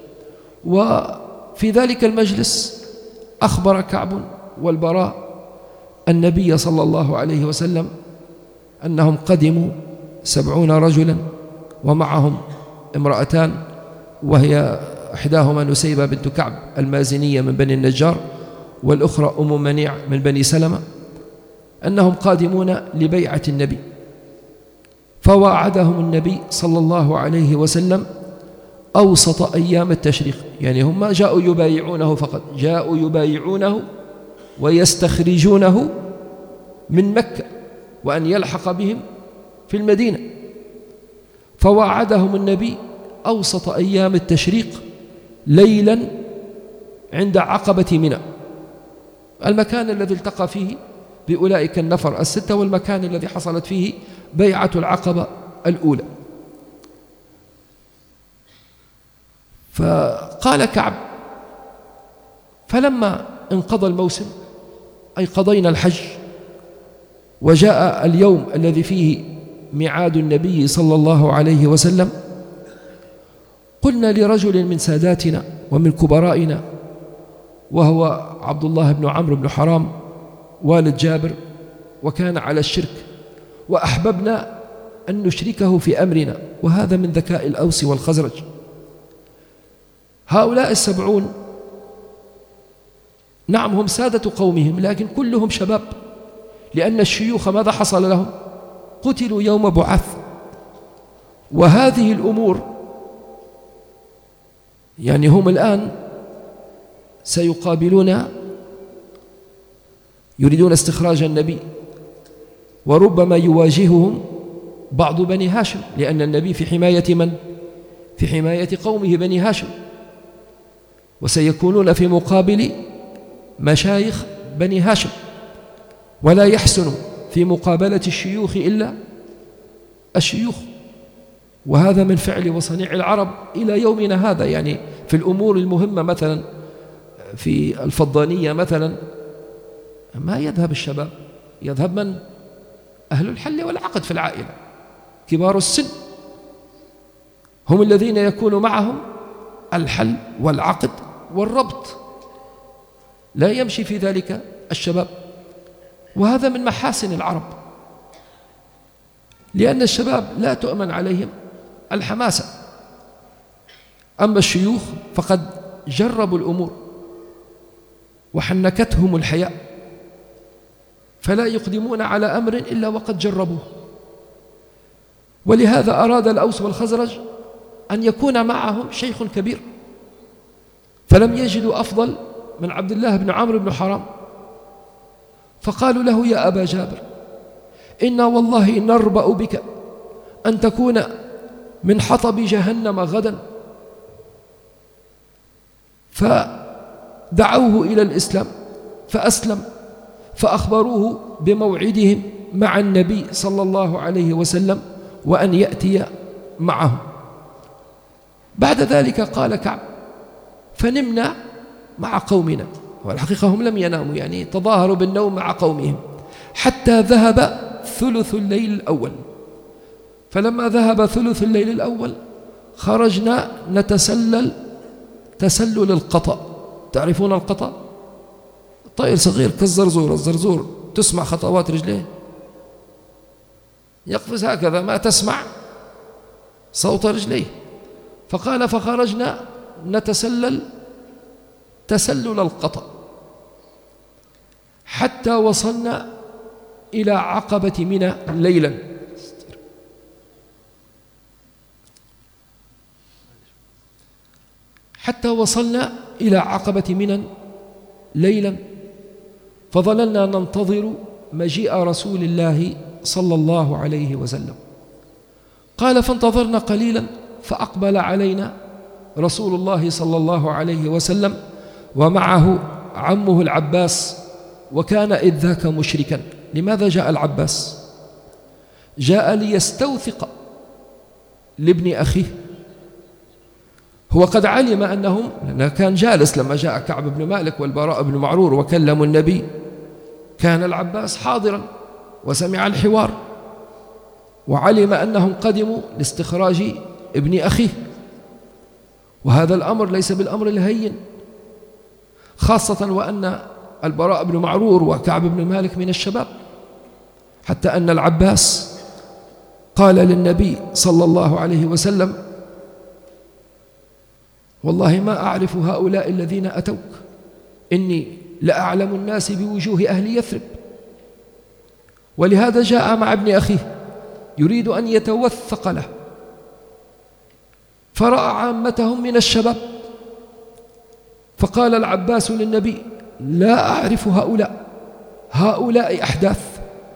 Speaker 1: وفي ذلك المجلس أخبر كعب والبراء النبي صلى الله عليه وسلم أنهم قدموا سبعون رجلا ومعهم امرأتان، وهي إحداهما نسيبة بنت كعب المازنية من بني النجار، والأخرى أم منيع من بني سلمة، أنهم قادمون لبيعة النبي. فواعدهم النبي صلى الله عليه وسلم أوسط أيام التشريق، يعني هم ما جاءوا يبايعونه فقط، جاءوا يبايعونه ويستخرجونه من مكة وأن يلحق بهم في المدينة. فواعدهم النبي أوسط أيام التشريق ليلا عند عقبة منى، المكان الذي التقى فيه بأولئك النفر الستة، والمكان الذي حصلت فيه بيعة العقبة الأولى. فقال كعب: فلما انقضى الموسم، أي قضينا الحج وجاء اليوم الذي فيه ميعاد النبي صلى الله عليه وسلم، قلنا لرجل من ساداتنا ومن كبرائنا، وهو عبد الله بن عمرو بن حرام والد جابر، وكان على الشرك، وأحببنا أن نشركه في أمرنا، وهذا من ذكاء الأوس والخزرج. هؤلاء السبعون نعم هم سادة قومهم، لكن كلهم شباب، لأن الشيوخ ماذا حصل لهم؟ قتلوا يوم بعث. وهذه الأمور يعني هم الآن سيقابلون، يريدون استخراج النبي، وربما يواجههم بعض بني هاشم، لأن النبي في حماية من؟ في حماية قومه بني هاشم، وسيكونون في مقابل مشايخ بني هاشم، ولا يحسن في مقابلة الشيوخ إلا الشيوخ. وهذا من فعل وصنيع العرب إلى يومنا هذا، يعني في الأمور المهمة مثلا في الفضانية مثلا ما يذهب الشباب، يذهب من؟ أهل الحل والعقد في العائلة، كبار السن هم الذين يكون معهم الحل والعقد والربط، لا يمشي في ذلك الشباب. وهذا من محاسن العرب، لأن الشباب لا تؤمن عليهم الحماسة، أما الشيوخ فقد جربوا الأمور وحنكتهم الحياة، فلا يقدمون على أمر إلا وقد جربوه. ولهذا أراد الأوس والخزرج أن يكون معهم شيخ كبير، فلم يجدوا أفضل من عبد الله بن عمرو بن حرام، فقالوا له: يا أبا جابر، إنا والله نربأ بك أن تكون من حطب جهنم غدا. فدعوه إلى الإسلام فأسلم، فأخبروه بموعدهم مع النبي صلى الله عليه وسلم وأن يأتي معهم. بعد ذلك قال كعب: فنمنا مع قومنا، والحقيقة هم لم يناموا، يعني تظاهروا بالنوم مع قومهم حتى ذهب ثلث الليل الأول. فلما ذهب ثلث الليل الأول خرجنا نتسلل تسلل القطأ. تعرفون القطأ؟ طائر صغير كالزرزور، الزرزور تسمع خطوات رجليه، يقفز هكذا ما تسمع صوت رجليه. فقال: فخرجنا نتسلل تسلل القطأ حتى وصلنا إلى عقبة منى ليلا. حتى وصلنا إلى عقبة منى ليلا، فظللنا ننتظر مجيء رسول الله صلى الله عليه وسلم. قال: فانتظرنا قليلا، فأقبل علينا رسول الله صلى الله عليه وسلم ومعه عمه العباس، وكان إذ ذاك مشركا. لماذا جاء العباس؟ جاء ليستوثق لابن أخيه. هو قد علم أنهم، لأنه كان جالس لما جاء كعب بن مالك والبراء بن معرور وكلموا النبي، كان العباس حاضرا وسمع الحوار وعلم أنهم قدموا لاستخراج ابن أخيه، وهذا الأمر ليس بالأمر الهين، خاصة وأن البراء بن معرور وكعب بن مالك من الشباب، حتى أن العباس قال للنبي صلى الله عليه وسلم: والله ما أعرف هؤلاء الذين أتوك، إني لأعلم الناس بوجوه أهل يثرب. ولهذا جاء مع ابن أخيه يريد أن يتوثق له، فرأى عامتهم من الشباب، فقال العباس للنبي: لا أعرف هؤلاء، هؤلاء أحداث.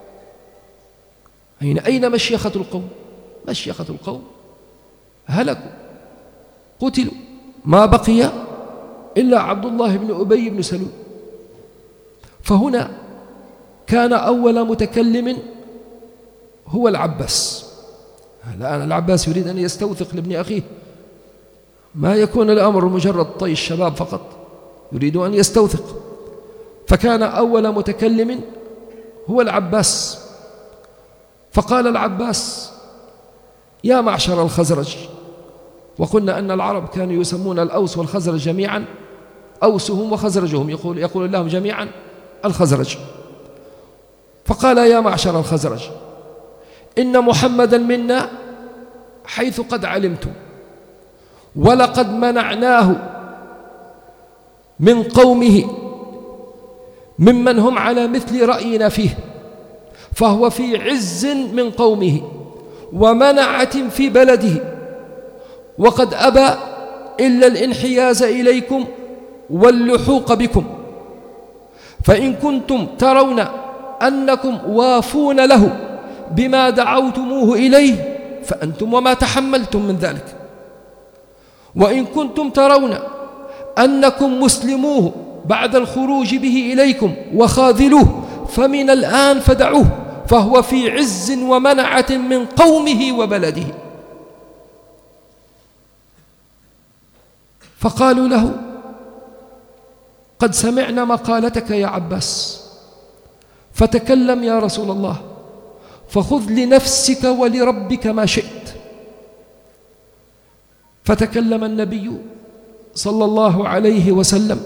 Speaker 1: أين أين مشيخة القوم؟ مشيخة القوم هلكوا قتلوا، ما بقي إلا عبد الله بن أبي بن سلول. فهنا كان أول متكلم هو العباس. الآن العباس يريد أن يستوثق لابن أخيه، ما يكون الأمر مجرد طي الشباب فقط، يريد أن يستوثق. فكان أول متكلم هو العباس، فقال العباس: يا معشر الخزرج. وقلنا أن العرب كانوا يسمون الأوس والخزرج جميعا أوسهم وخزرجهم، يقول, يقول لهم جميعا الخزرج. فقال: يا معشر الخزرج، إن محمدا منا حيث قد علمتم، ولقد منعناه من قومه ممن هم على مثل رأينا فيه، فهو في عز من قومه ومنعة في بلده، وقد أبى إلا الانحياز إليكم واللحوق بكم، فإن كنتم ترون أنكم وافون له بما دعوتموه إليه فأنتم وما تحملتم من ذلك، وإن كنتم ترون أنكم مسلموه بعد الخروج به إليكم وخاذلوه فمن الآن فدعوه، فهو في عز ومنعة من قومه وبلده. فقالوا له: قد سمعنا مقالتك يا عباس، فتكلم يا رسول الله، فخذ لنفسك ولربك ما شئت. فتكلم النبي صلى الله عليه وسلم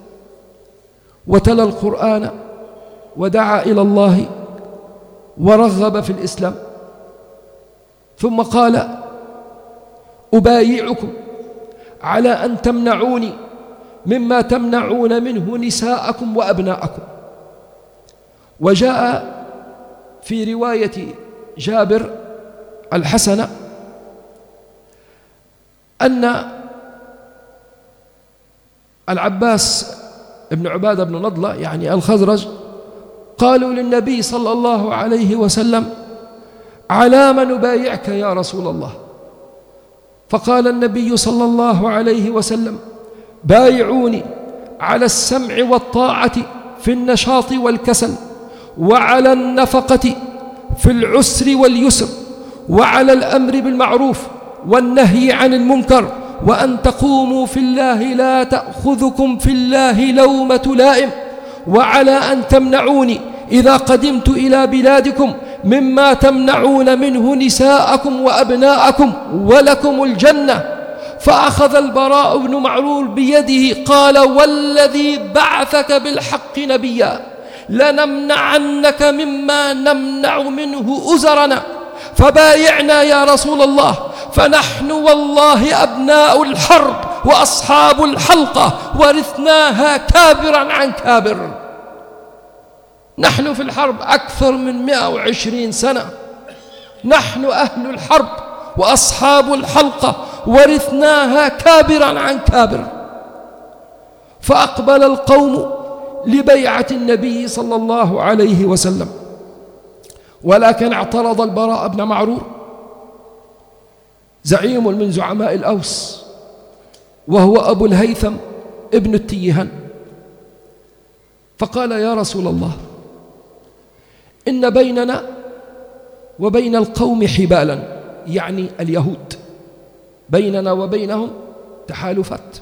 Speaker 1: وتلا القرآن ودعا إلى الله ورغب في الإسلام، ثم قال: أبايعكم على أن تمنعوني مما تمنعون منه نساءكم وأبناءكم. وجاء في رواية جابر الحسنة أن العباس ابن عبادة بن نضلة يعني الخزرج قالوا للنبي صلى الله عليه وسلم: على ما نبايعك يا رسول الله؟ فقال النبي صلى الله عليه وسلم: بايعوني على السمع والطاعة في النشاط والكسل، وعلى النفقة في العسر واليسر، وعلى الأمر بالمعروف والنهي عن المنكر، وأن تقوموا في الله لا تأخذكم في الله لومة لائم، وعلى أن تمنعوني إذا قدمت إلى بلادكم مما تمنعون منه نساءكم وأبناءكم، ولكم الجنة. فأخذ البراء بن معرور بيده قال: والذي بعثك بالحق نبيا لنمنعنك مما نمنع منه أزرنا، فبايعنا يا رسول الله، فنحن والله أبناء الحرب وأصحاب الحلقة، ورثناها كابرا عن كابر. نحن في الحرب أكثر من مئة وعشرين سنة، نحن أهل الحرب وأصحاب الحلقة، ورثناها كابرا عن كابر. فأقبل القوم لبيعة النبي صلى الله عليه وسلم، ولكن اعترض البراء بن معرور زعيم من زعماء الأوس، وهو أبو الهيثم ابن التيهان، فقال: يا رسول الله، إن بيننا وبين القوم حبالا، يعني اليهود بيننا وبينهم تحالفات،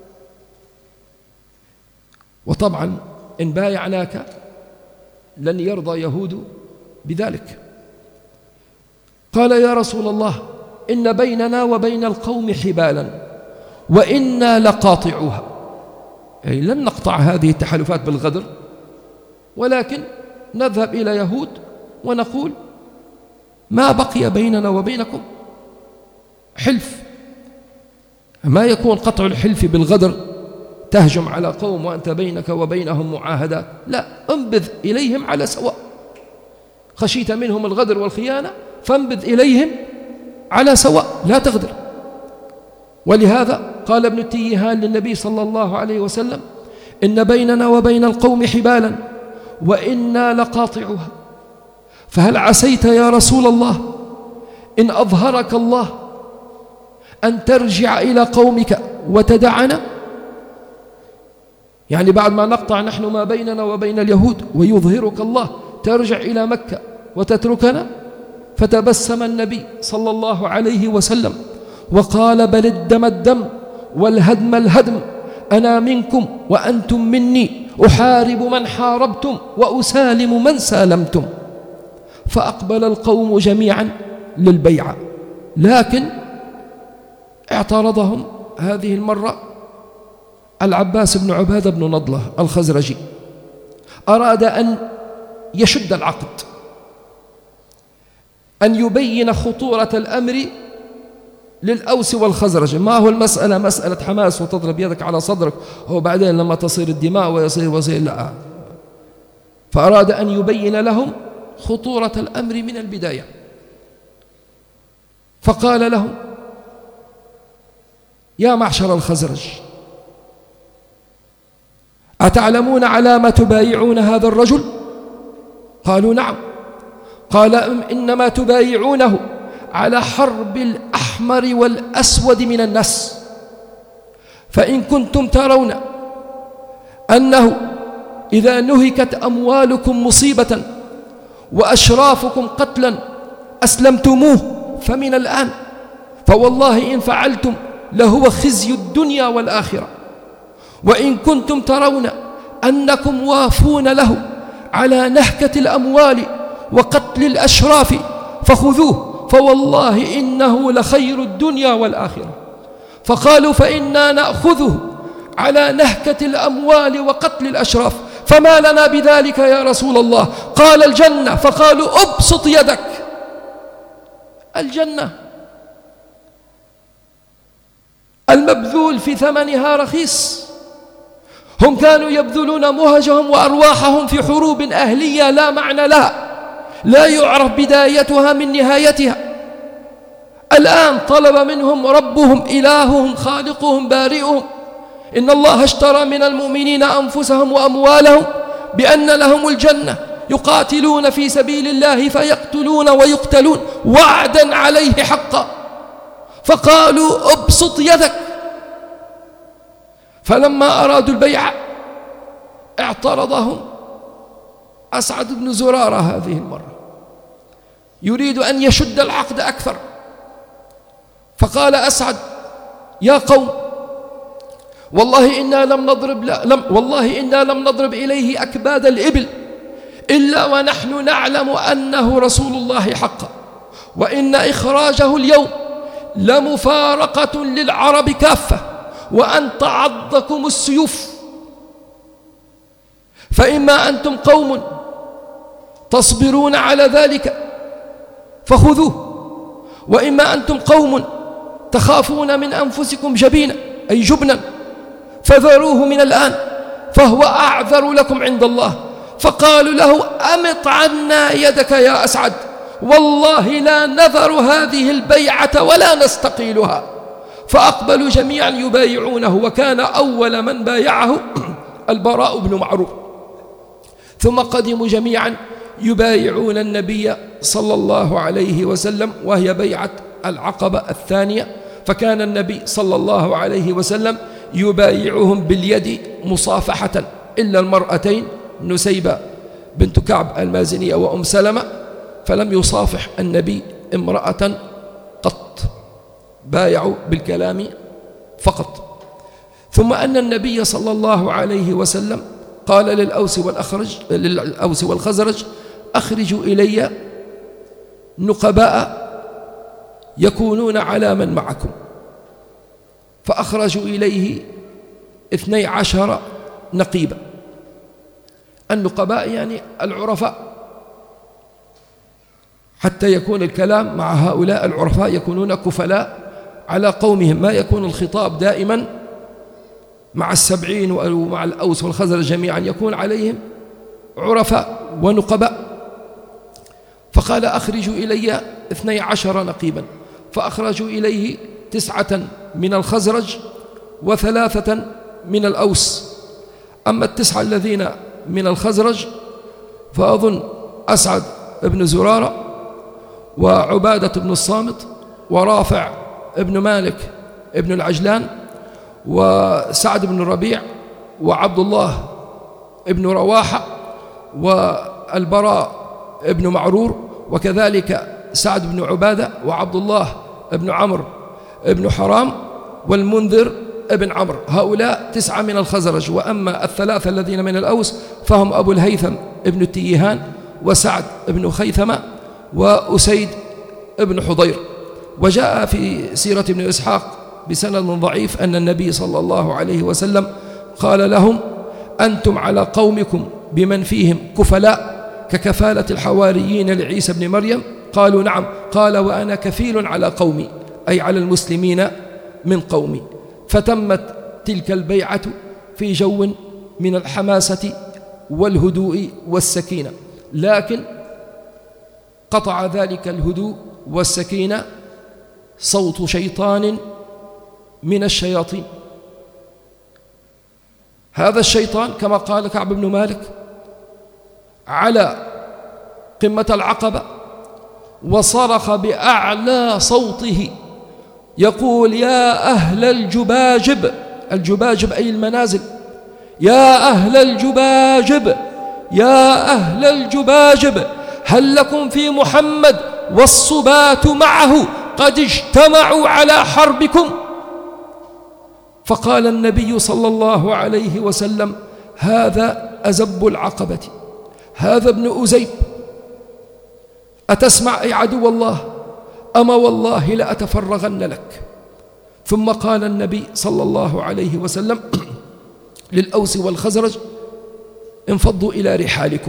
Speaker 1: وطبعا إن بايعناك لن يرضى يهود بذلك. قال يا رسول الله إن بيننا وبين القوم حبالا وإنا لقاطعوها، أي لن نقطع هذه التحالفات بالغدر، ولكن نذهب إلى يهود ونقول ما بقي بيننا وبينكم حلف. ما يكون قطع الحلف بالغدر تهجم على قوم وأنت بينك وبينهم معاهدات، لا، انبذ إليهم على سواء. خشيت منهم الغدر والخيانة فانبذ إليهم على سواء، لا تغدر. ولهذا قال ابن التيهان للنبي صلى الله عليه وسلم إن بيننا وبين القوم حبالا وإنا لقاطعها، فهل عسيت يا رسول الله إن أظهرك الله أن ترجع إلى قومك وتدعنا؟ يعني بعد ما نقطع نحن ما بيننا وبين اليهود ويظهرك الله ترجع إلى مكة وتتركنا؟ فتبسم النبي صلى الله عليه وسلم وقال بل الدم الدم والهدم الهدم، أنا منكم وأنتم مني، أحارب من حاربتم وأسالم من سالمتم. فأقبل القوم جميعا للبيعة، لكن اعترضهم هذه المرة العباس بن عبادة بن نضلة الخزرجي، أراد أن يشد العقد، أن يبين خطورة الأمر للأوس والخزرج. ما هو المسألة مسألة حماس وتضرب يدك على صدرك وبعدين لما تصير الدماء ويصير وصير، لا. فأراد أن يبين لهم خطورة الأمر من البداية، فقال لهم يا معشر الخزرج أتعلمون على ما تبايعون هذا الرجل؟ قالوا نعم. قال إنما تبايعونه على حرب الأحمر والأسود من الناس، فإن كنتم ترون أنه إذا نهكت أموالكم مصيبة وأشرافكم قتلا أسلمتموه فمن الآن، فوالله إن فعلتم لهو خزي الدنيا والآخرة. وإن كنتم ترون أنكم وافون له على نهكة الأموال وقتل الأشراف فخذوه، فوالله إنه لخير الدنيا والآخرة. فقالوا فإنا نأخذه على نهكة الأموال وقتل الأشراف، فما لنا بذلك يا رسول الله؟ قال الجنة. فقالوا أبسط يدك. الجنة المبذول في ثمنها رخيص. هم كانوا يبذلون مهجهم وأرواحهم في حروب أهلية لا معنى لها، لا يعرف بدايتها من نهايتها. الآن طلب منهم ربهم إلههم خالقهم بارئهم إن الله اشترى من المؤمنين أنفسهم وأموالهم بأن لهم الجنة، يقاتلون في سبيل الله فيقتلون ويقتلون وعدا عليه حقا. فقالوا ابسط يدك. فلما أرادوا البيعة اعترضهم أسعد بن زرارة هذه المرة، يريد أن يشد العقد أكثر. فقال أسعد يا قوم والله إنا لم نضرب لم والله إنا لم نضرب إليه أكباد الإبل إلا ونحن نعلم أنه رسول الله حقا، وإن إخراجه اليوم لمفارقة للعرب كافة، وأن تعضكم السيوف، فإما أنتم قوم تصبرون على ذلك فخذوه، وإما أنتم قوم تخافون من أنفسكم جبينا أي جبنا فذروه من الآن فهو أعذر لكم عند الله. فقالوا له أمط عنا يدك يا أسعد، والله لا نذر هذه البيعة ولا نستقيلها. فأقبلوا جميعا يبايعونه، وكان أول من بايعه البراء بن معرور. ثم قدموا جميعا يبايعون النبي صلى الله عليه وسلم، وهي بيعة العقبة الثانية. فكان النبي صلى الله عليه وسلم يبايعهم باليد مصافحة إلا المرأتين نسيبة بنت كعب المازنية وأم سلمة، فلم يصافح النبي امرأة قط، بايعوا بالكلام فقط. ثم أن النبي صلى الله عليه وسلم قال للأوس والأخرج للأوس والخزرج: أخرجوا إلي نقباء يكونون على من معكم. فأخرجوا إليه اثني عشر نقيبا. النقباء يعني العرفاء، حتى يكون الكلام مع هؤلاء العرفاء يكونون كفلاء على قومهم، ما يكون الخطاب دائما مع السبعين ومع الأوس والخزرج جميعا، يكون عليهم عرفاء ونقباء. فقال: أخرجوا إلي اثني عشر نقيبا. فأخرجوا إليه تسعة من الخزرج وثلاثة من الأوس. أما التسعة الذين من الخزرج فأظن أسعد بن زرارة وعبادة بن الصامت ورافع بن مالك بن العجلان وسعد بن الربيع وعبد الله بن رواحة والبراء بن معرور، وكذلك سعد بن عبادة وعبد الله بن عمرو بن حرام والمنذر بن عمرو. هؤلاء تسعة من الخزرج. وأما الثلاثة الذين من الأوس فهم أبو الهيثم بن التيهان وسعد بن خيثمة وأسيد بن حضير. وجاء في سيرة ابن إسحاق بسند ضعيف أن النبي صلى الله عليه وسلم قال لهم: أنتم على قومكم بمن فيهم كفلاء ككفالة الحواريين لعيسى بن مريم؟ قالوا: نعم. قال: وأنا كفيل على قومي، أي على المسلمين من قومي. فتمت تلك البيعة في جو من الحماسة والهدوء والسكينة، لكن قطع ذلك الهدوء والسكينة صوت شيطان من الشياطين. هذا الشيطان كما قال كعب بن مالك على قمة العقبة وصرخ بأعلى صوته يقول: يا أهل الجباجب، الجباجب أي المنازل، يا أهل الجباجب، يا أهل الجباجب، هل لكم في محمد والصبات معه قد اجتمعوا على حربكم؟ فقال النبي صلى الله عليه وسلم: هذا أزب العقبة، هذا ابن أزيب، أتسمع أي عدو الله؟ أما والله لأتفرغن لك. ثم قال النبي صلى الله عليه وسلم للأوس والخزرج: انفضوا إلى رحالكم.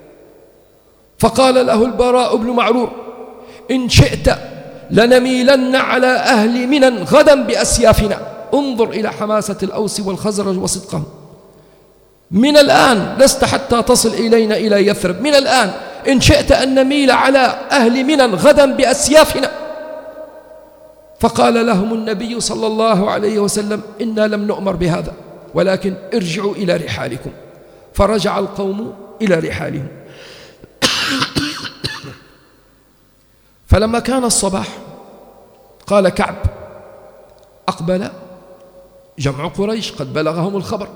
Speaker 1: فقال له البراء بن معرور: إن شئت لنميلن على أهل منى غدا بأسيافنا. انظر إلى حماسة الأوس والخزرج وصدقهم. من الآن، لست حتى تصل إلينا إلى يثرب، من الآن إن شئت أن نميل على أهل منى غدا بأسيافنا. فقال لهم النبي صلى الله عليه وسلم: إنا لم نؤمر بهذا، ولكن ارجعوا إلى رحالكم. فرجع القوم إلى رحالهم. فلما كان الصباح قال كعب: أقبل جمع قريش، قد بلغهم الخبر،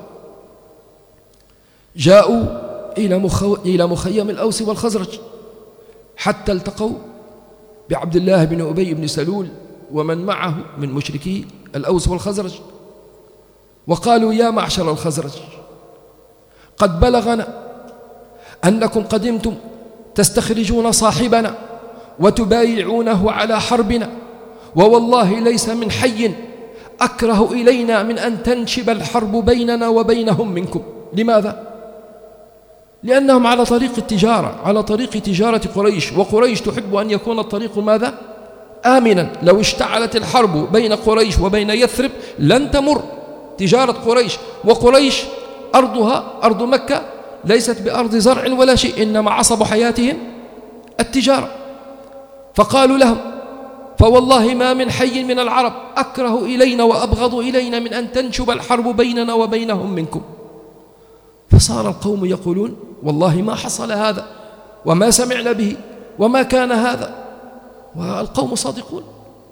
Speaker 1: جاءوا إلى, مخو... إلى مخيم الأوس والخزرج، حتى التقوا بعبد الله بن أبي بن سلول ومن معه من مشركي الأوس والخزرج، وقالوا: يا معشر الخزرج، قد بلغنا أنكم قدمتم تستخرجون صاحبنا وتبايعونه على حربنا، ووالله ليس من حي أكره إلينا من أن تنشب الحرب بيننا وبينهم منكم. لماذا؟ لأنهم على طريق التجارة، على طريق تجارة قريش، وقريش تحب أن يكون الطريق ماذا؟ آمنا. لو اشتعلت الحرب بين قريش وبين يثرب لن تمر تجارة قريش، وقريش أرضها أرض مكة ليست بأرض زرع ولا شيء، إنما عصب حياتهم التجارة. فقالوا لهم: فوالله ما من حي من العرب أكره إلينا وأبغض إلينا من أن تنشب الحرب بيننا وبينهم منكم. فصار القوم يقولون: والله ما حصل هذا وما سمعنا به وما كان هذا. والقوم صادقون،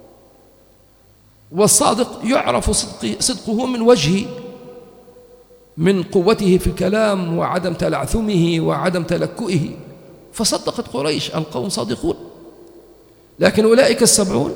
Speaker 1: والصادق يعرف صدقه من وجهه من قوته في الكلام وعدم تلعثمه وعدم تلكؤه، فصدقت قريش القوم صادقون. لكن أولئك السبعون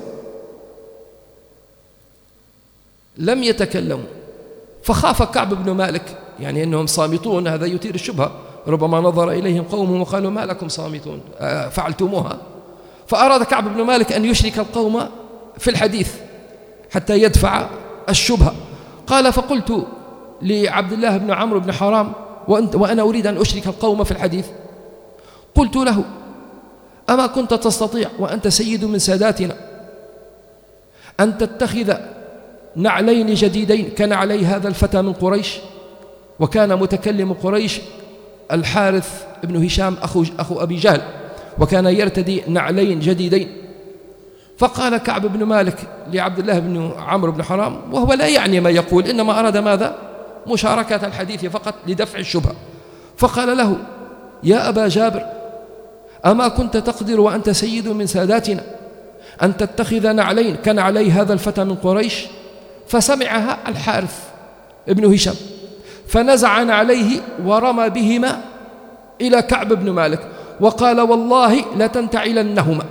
Speaker 1: لم يتكلموا، فخاف كعب بن مالك يعني أنهم صامتون، هذا يثير الشبهة، ربما نظر إليهم قومهم وقالوا ما لكم صامتون فعلتموها، فأراد كعب بن مالك أن يشرك القوم في الحديث حتى يدفع الشبهة. قال فقلت لعبد الله بن عمرو بن حرام وأنت وأنا أريد أن أشرك القوم في الحديث، قلت له أما كنت تستطيع وأنت سيد من ساداتنا أن تتخذ نعلين جديدين كنعلي هذا الفتى من قريش؟ وكان متكلم قريش الحارث بن هشام أخو, أخو أبي جهل، وكان يرتدي نعلين جديدين. فقال كعب بن مالك لعبد الله بن عمرو بن حرام وهو لا يعني ما يقول، إنما أراد ماذا؟ مشاركة الحديث فقط لدفع الشبهة. فقال له يا أبا جابر أما كنت تقدر وأنت سيد من ساداتنا أن تتخذ نعلين كنعلي هذا الفتى من قريش؟ فسمعها الحارث ابن هشام فنزع نعليه ورمى بهما إلى كعب بن مالك وقال والله لتنتعلنهما.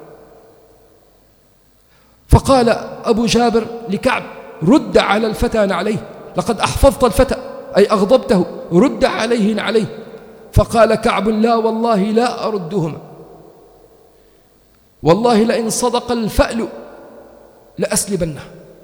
Speaker 1: فقال أبو جابر لكعب رد على الفتى نعليه، لقد أحفظت الفتى أي أغضبته، رد عليه نعليه. فقال كعب لا والله لا أردهما، والله لئن صدق الفأل لأسلبنه.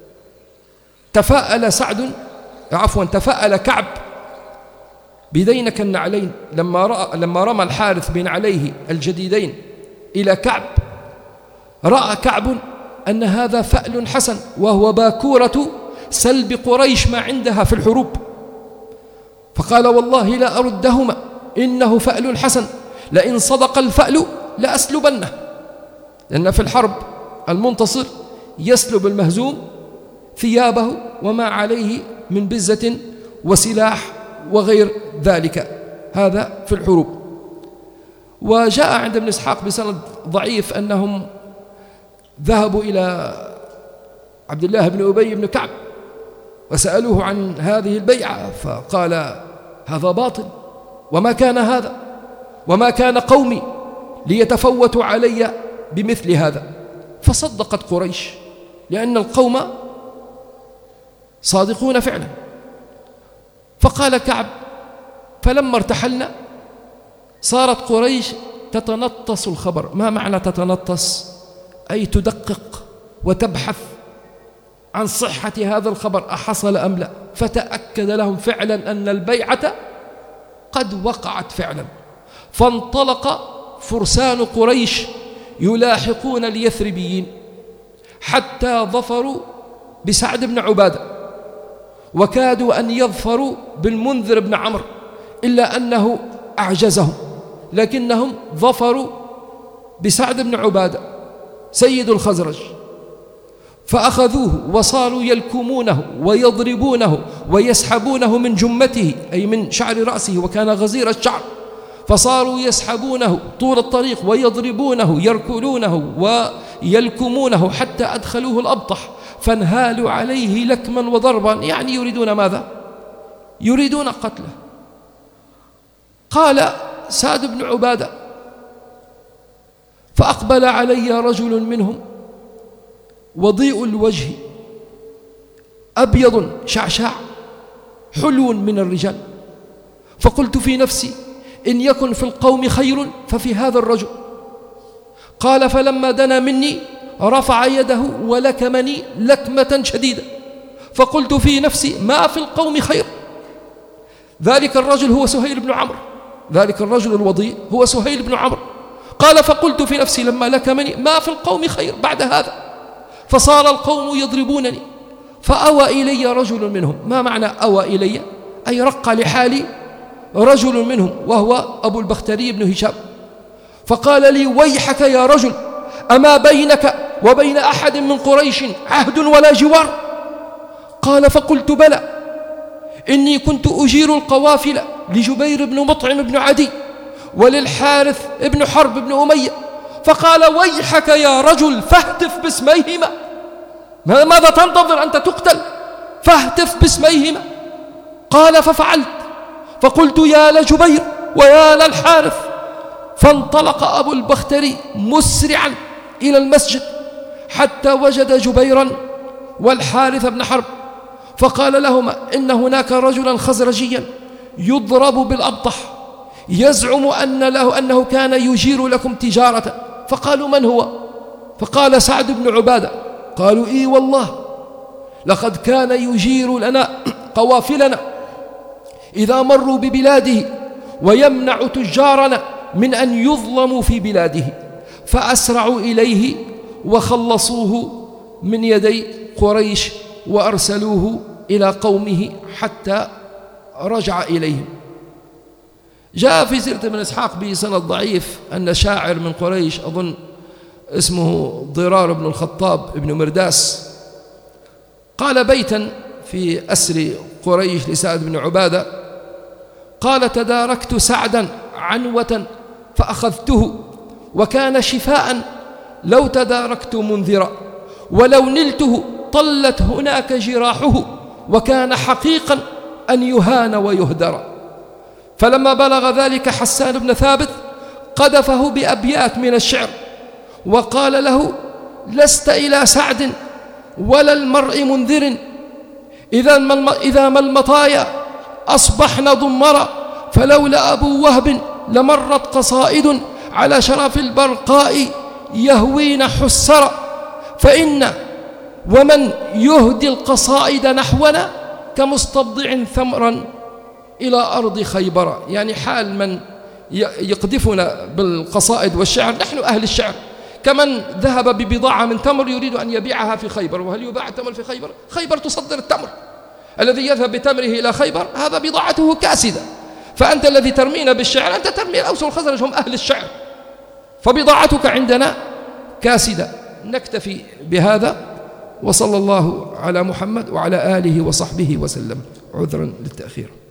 Speaker 1: تفاءل سعد عفوا تفاءل كعب بذينك النعلين لما رأى لما رمى الحارث بنعليه الجديدين إلى كعب، رأى كعب أن هذا فأل حسن وهو باكورة سلب قريش ما عندها في الحروب، فقال والله لا أردهما إنه فأل حسن، لئن صدق الفأل لأسلبنه. لأن في الحرب المنتصر يسلب المهزوم ثيابه وما عليه من بزة وسلاح وغير ذلك، هذا في الحروب. وجاء عند ابن إسحاق بسند ضعيف أنهم ذهبوا إلى عبد الله بن أبي بن كعب وسألوه عن هذه البيعة، فقال هذا باطل وما كان هذا وما كان قومي ليتفوتوا علي بمثل هذا. فصدقت قريش لأن القوم صادقون فعلا. فقال كعب فلما ارتحلنا صارت قريش تتنطس الخبر. ما معنى تتنطس؟ أي تدقق وتبحث عن صحة هذا الخبر أحصل أم لا، فتأكد لهم فعلا أن البيعة قد وقعت فعلا. فانطلق فرسان قريش يلاحقون اليثربيين حتى ظفروا بسعد بن عبادة، وكادوا أن يظفروا بالمنذر بن عمرو إلا أنه أعجزهم، لكنهم ظفروا بسعد بن عبادة سيد الخزرج، فأخذوه وصاروا يلكمونه ويضربونه ويسحبونه من جمته أي من شعر رأسه، وكان غزير الشعر، فصاروا يسحبونه طول الطريق ويضربونه يركلونه ويلكمونه حتى أدخلوه الأبطح، فانهالوا عليه لكما وضربا، يعني يريدون ماذا؟ يريدون قتله. قال سعد بن عبادة فأقبل علي رجل منهم وضيء الوجه أبيض شعشاع حلو من الرجال، فقلت في نفسي إن يكن في القوم خير ففي هذا الرجل. قال فلما دنا مني رفع يده ولكمني لكمة شديدة، فقلت في نفسي ما في القوم خير. ذلك الرجل هو سهيل بن عمرو، ذلك الرجل الوضيء هو سهيل بن عمرو. قال فقلت في نفسي لما لكمني ما في القوم خير بعد هذا، فصار القوم يضربونني، فأوى إلي رجل منهم. ما معنى أوى إلي؟ أي رق لحالي رجل منهم وهو أبو البختري بن هشام، فقال لي ويحك يا رجل، أما بينك وبين أحد من قريش عهد ولا جوار؟ قال فقلت بلى، إني كنت أجير القوافل لجبير بن مطعم بن عدي وللحارث بن حرب بن أمية. فقال ويحك يا رجل فاهتف باسميهما، ماذا تنتظر أنت تقتل؟ فاهتف باسميهما. قال ففعلت، فقلت يا لجبير ويا للحارث. فانطلق أبو البختري مسرعا إلى المسجد حتى وجد جبيرا والحارث بن حرب، فقال لهما إن هناك رجلا خزرجيا يضرب بالأبطح يزعم أن له أنه كان يجير لكم تجارة. فقالوا من هو؟ فقال سعد بن عبادة. قالوا إي والله لقد كان يجير لنا قوافلنا إذا مروا ببلاده ويمنع تجارنا من أن يظلموا في بلاده. فأسرعوا إليه وخلصوه من يدي قريش وأرسلوه إلى قومه حتى رجع إليهم. جاء في سيرة ابن إسحاق بسند ضعيف أن شاعر من قريش أظن اسمه ضرار بن الخطاب بن مرداس قال بيتا في أسر قريش لسعد بن عبادة، قال تداركت سعدا عنوة فأخذته وكان شفاء لو تداركت منذرا، ولو نلته طلت هناك جراحه وكان حقيقا أن يهان ويهدر. فلما بلغ ذلك حسان بن ثابت قذفه بأبيات من الشعر وقال له لست إلى سعد ولا المرء منذر، إذا ما المطايا أصبحنا ضمرا، فلولا أبو وهب لمرت قصائد على شرف البرقاء يهوين حسرا. فإن ومن يهدي القصائد نحونا كمستبضع ثمرا إلى أرض خيبر، يعني حال من يقذفنا بالقصائد والشعر نحن أهل الشعر كمن ذهب ببضاعة من تمر يريد أن يبيعها في خيبر. وهل يباع التمر في خيبر؟ خيبر تصدر التمر، الذي يذهب بتمره إلى خيبر هذا بضاعته كاسدة. فأنت الذي ترمينا بالشعر أنت ترمي الأوس والخزرج هم أهل الشعر، فبضاعتك عندنا كاسدة. نكتفي بهذا، وصلى الله على محمد وعلى آله وصحبه وسلم. عذرا للتأخير.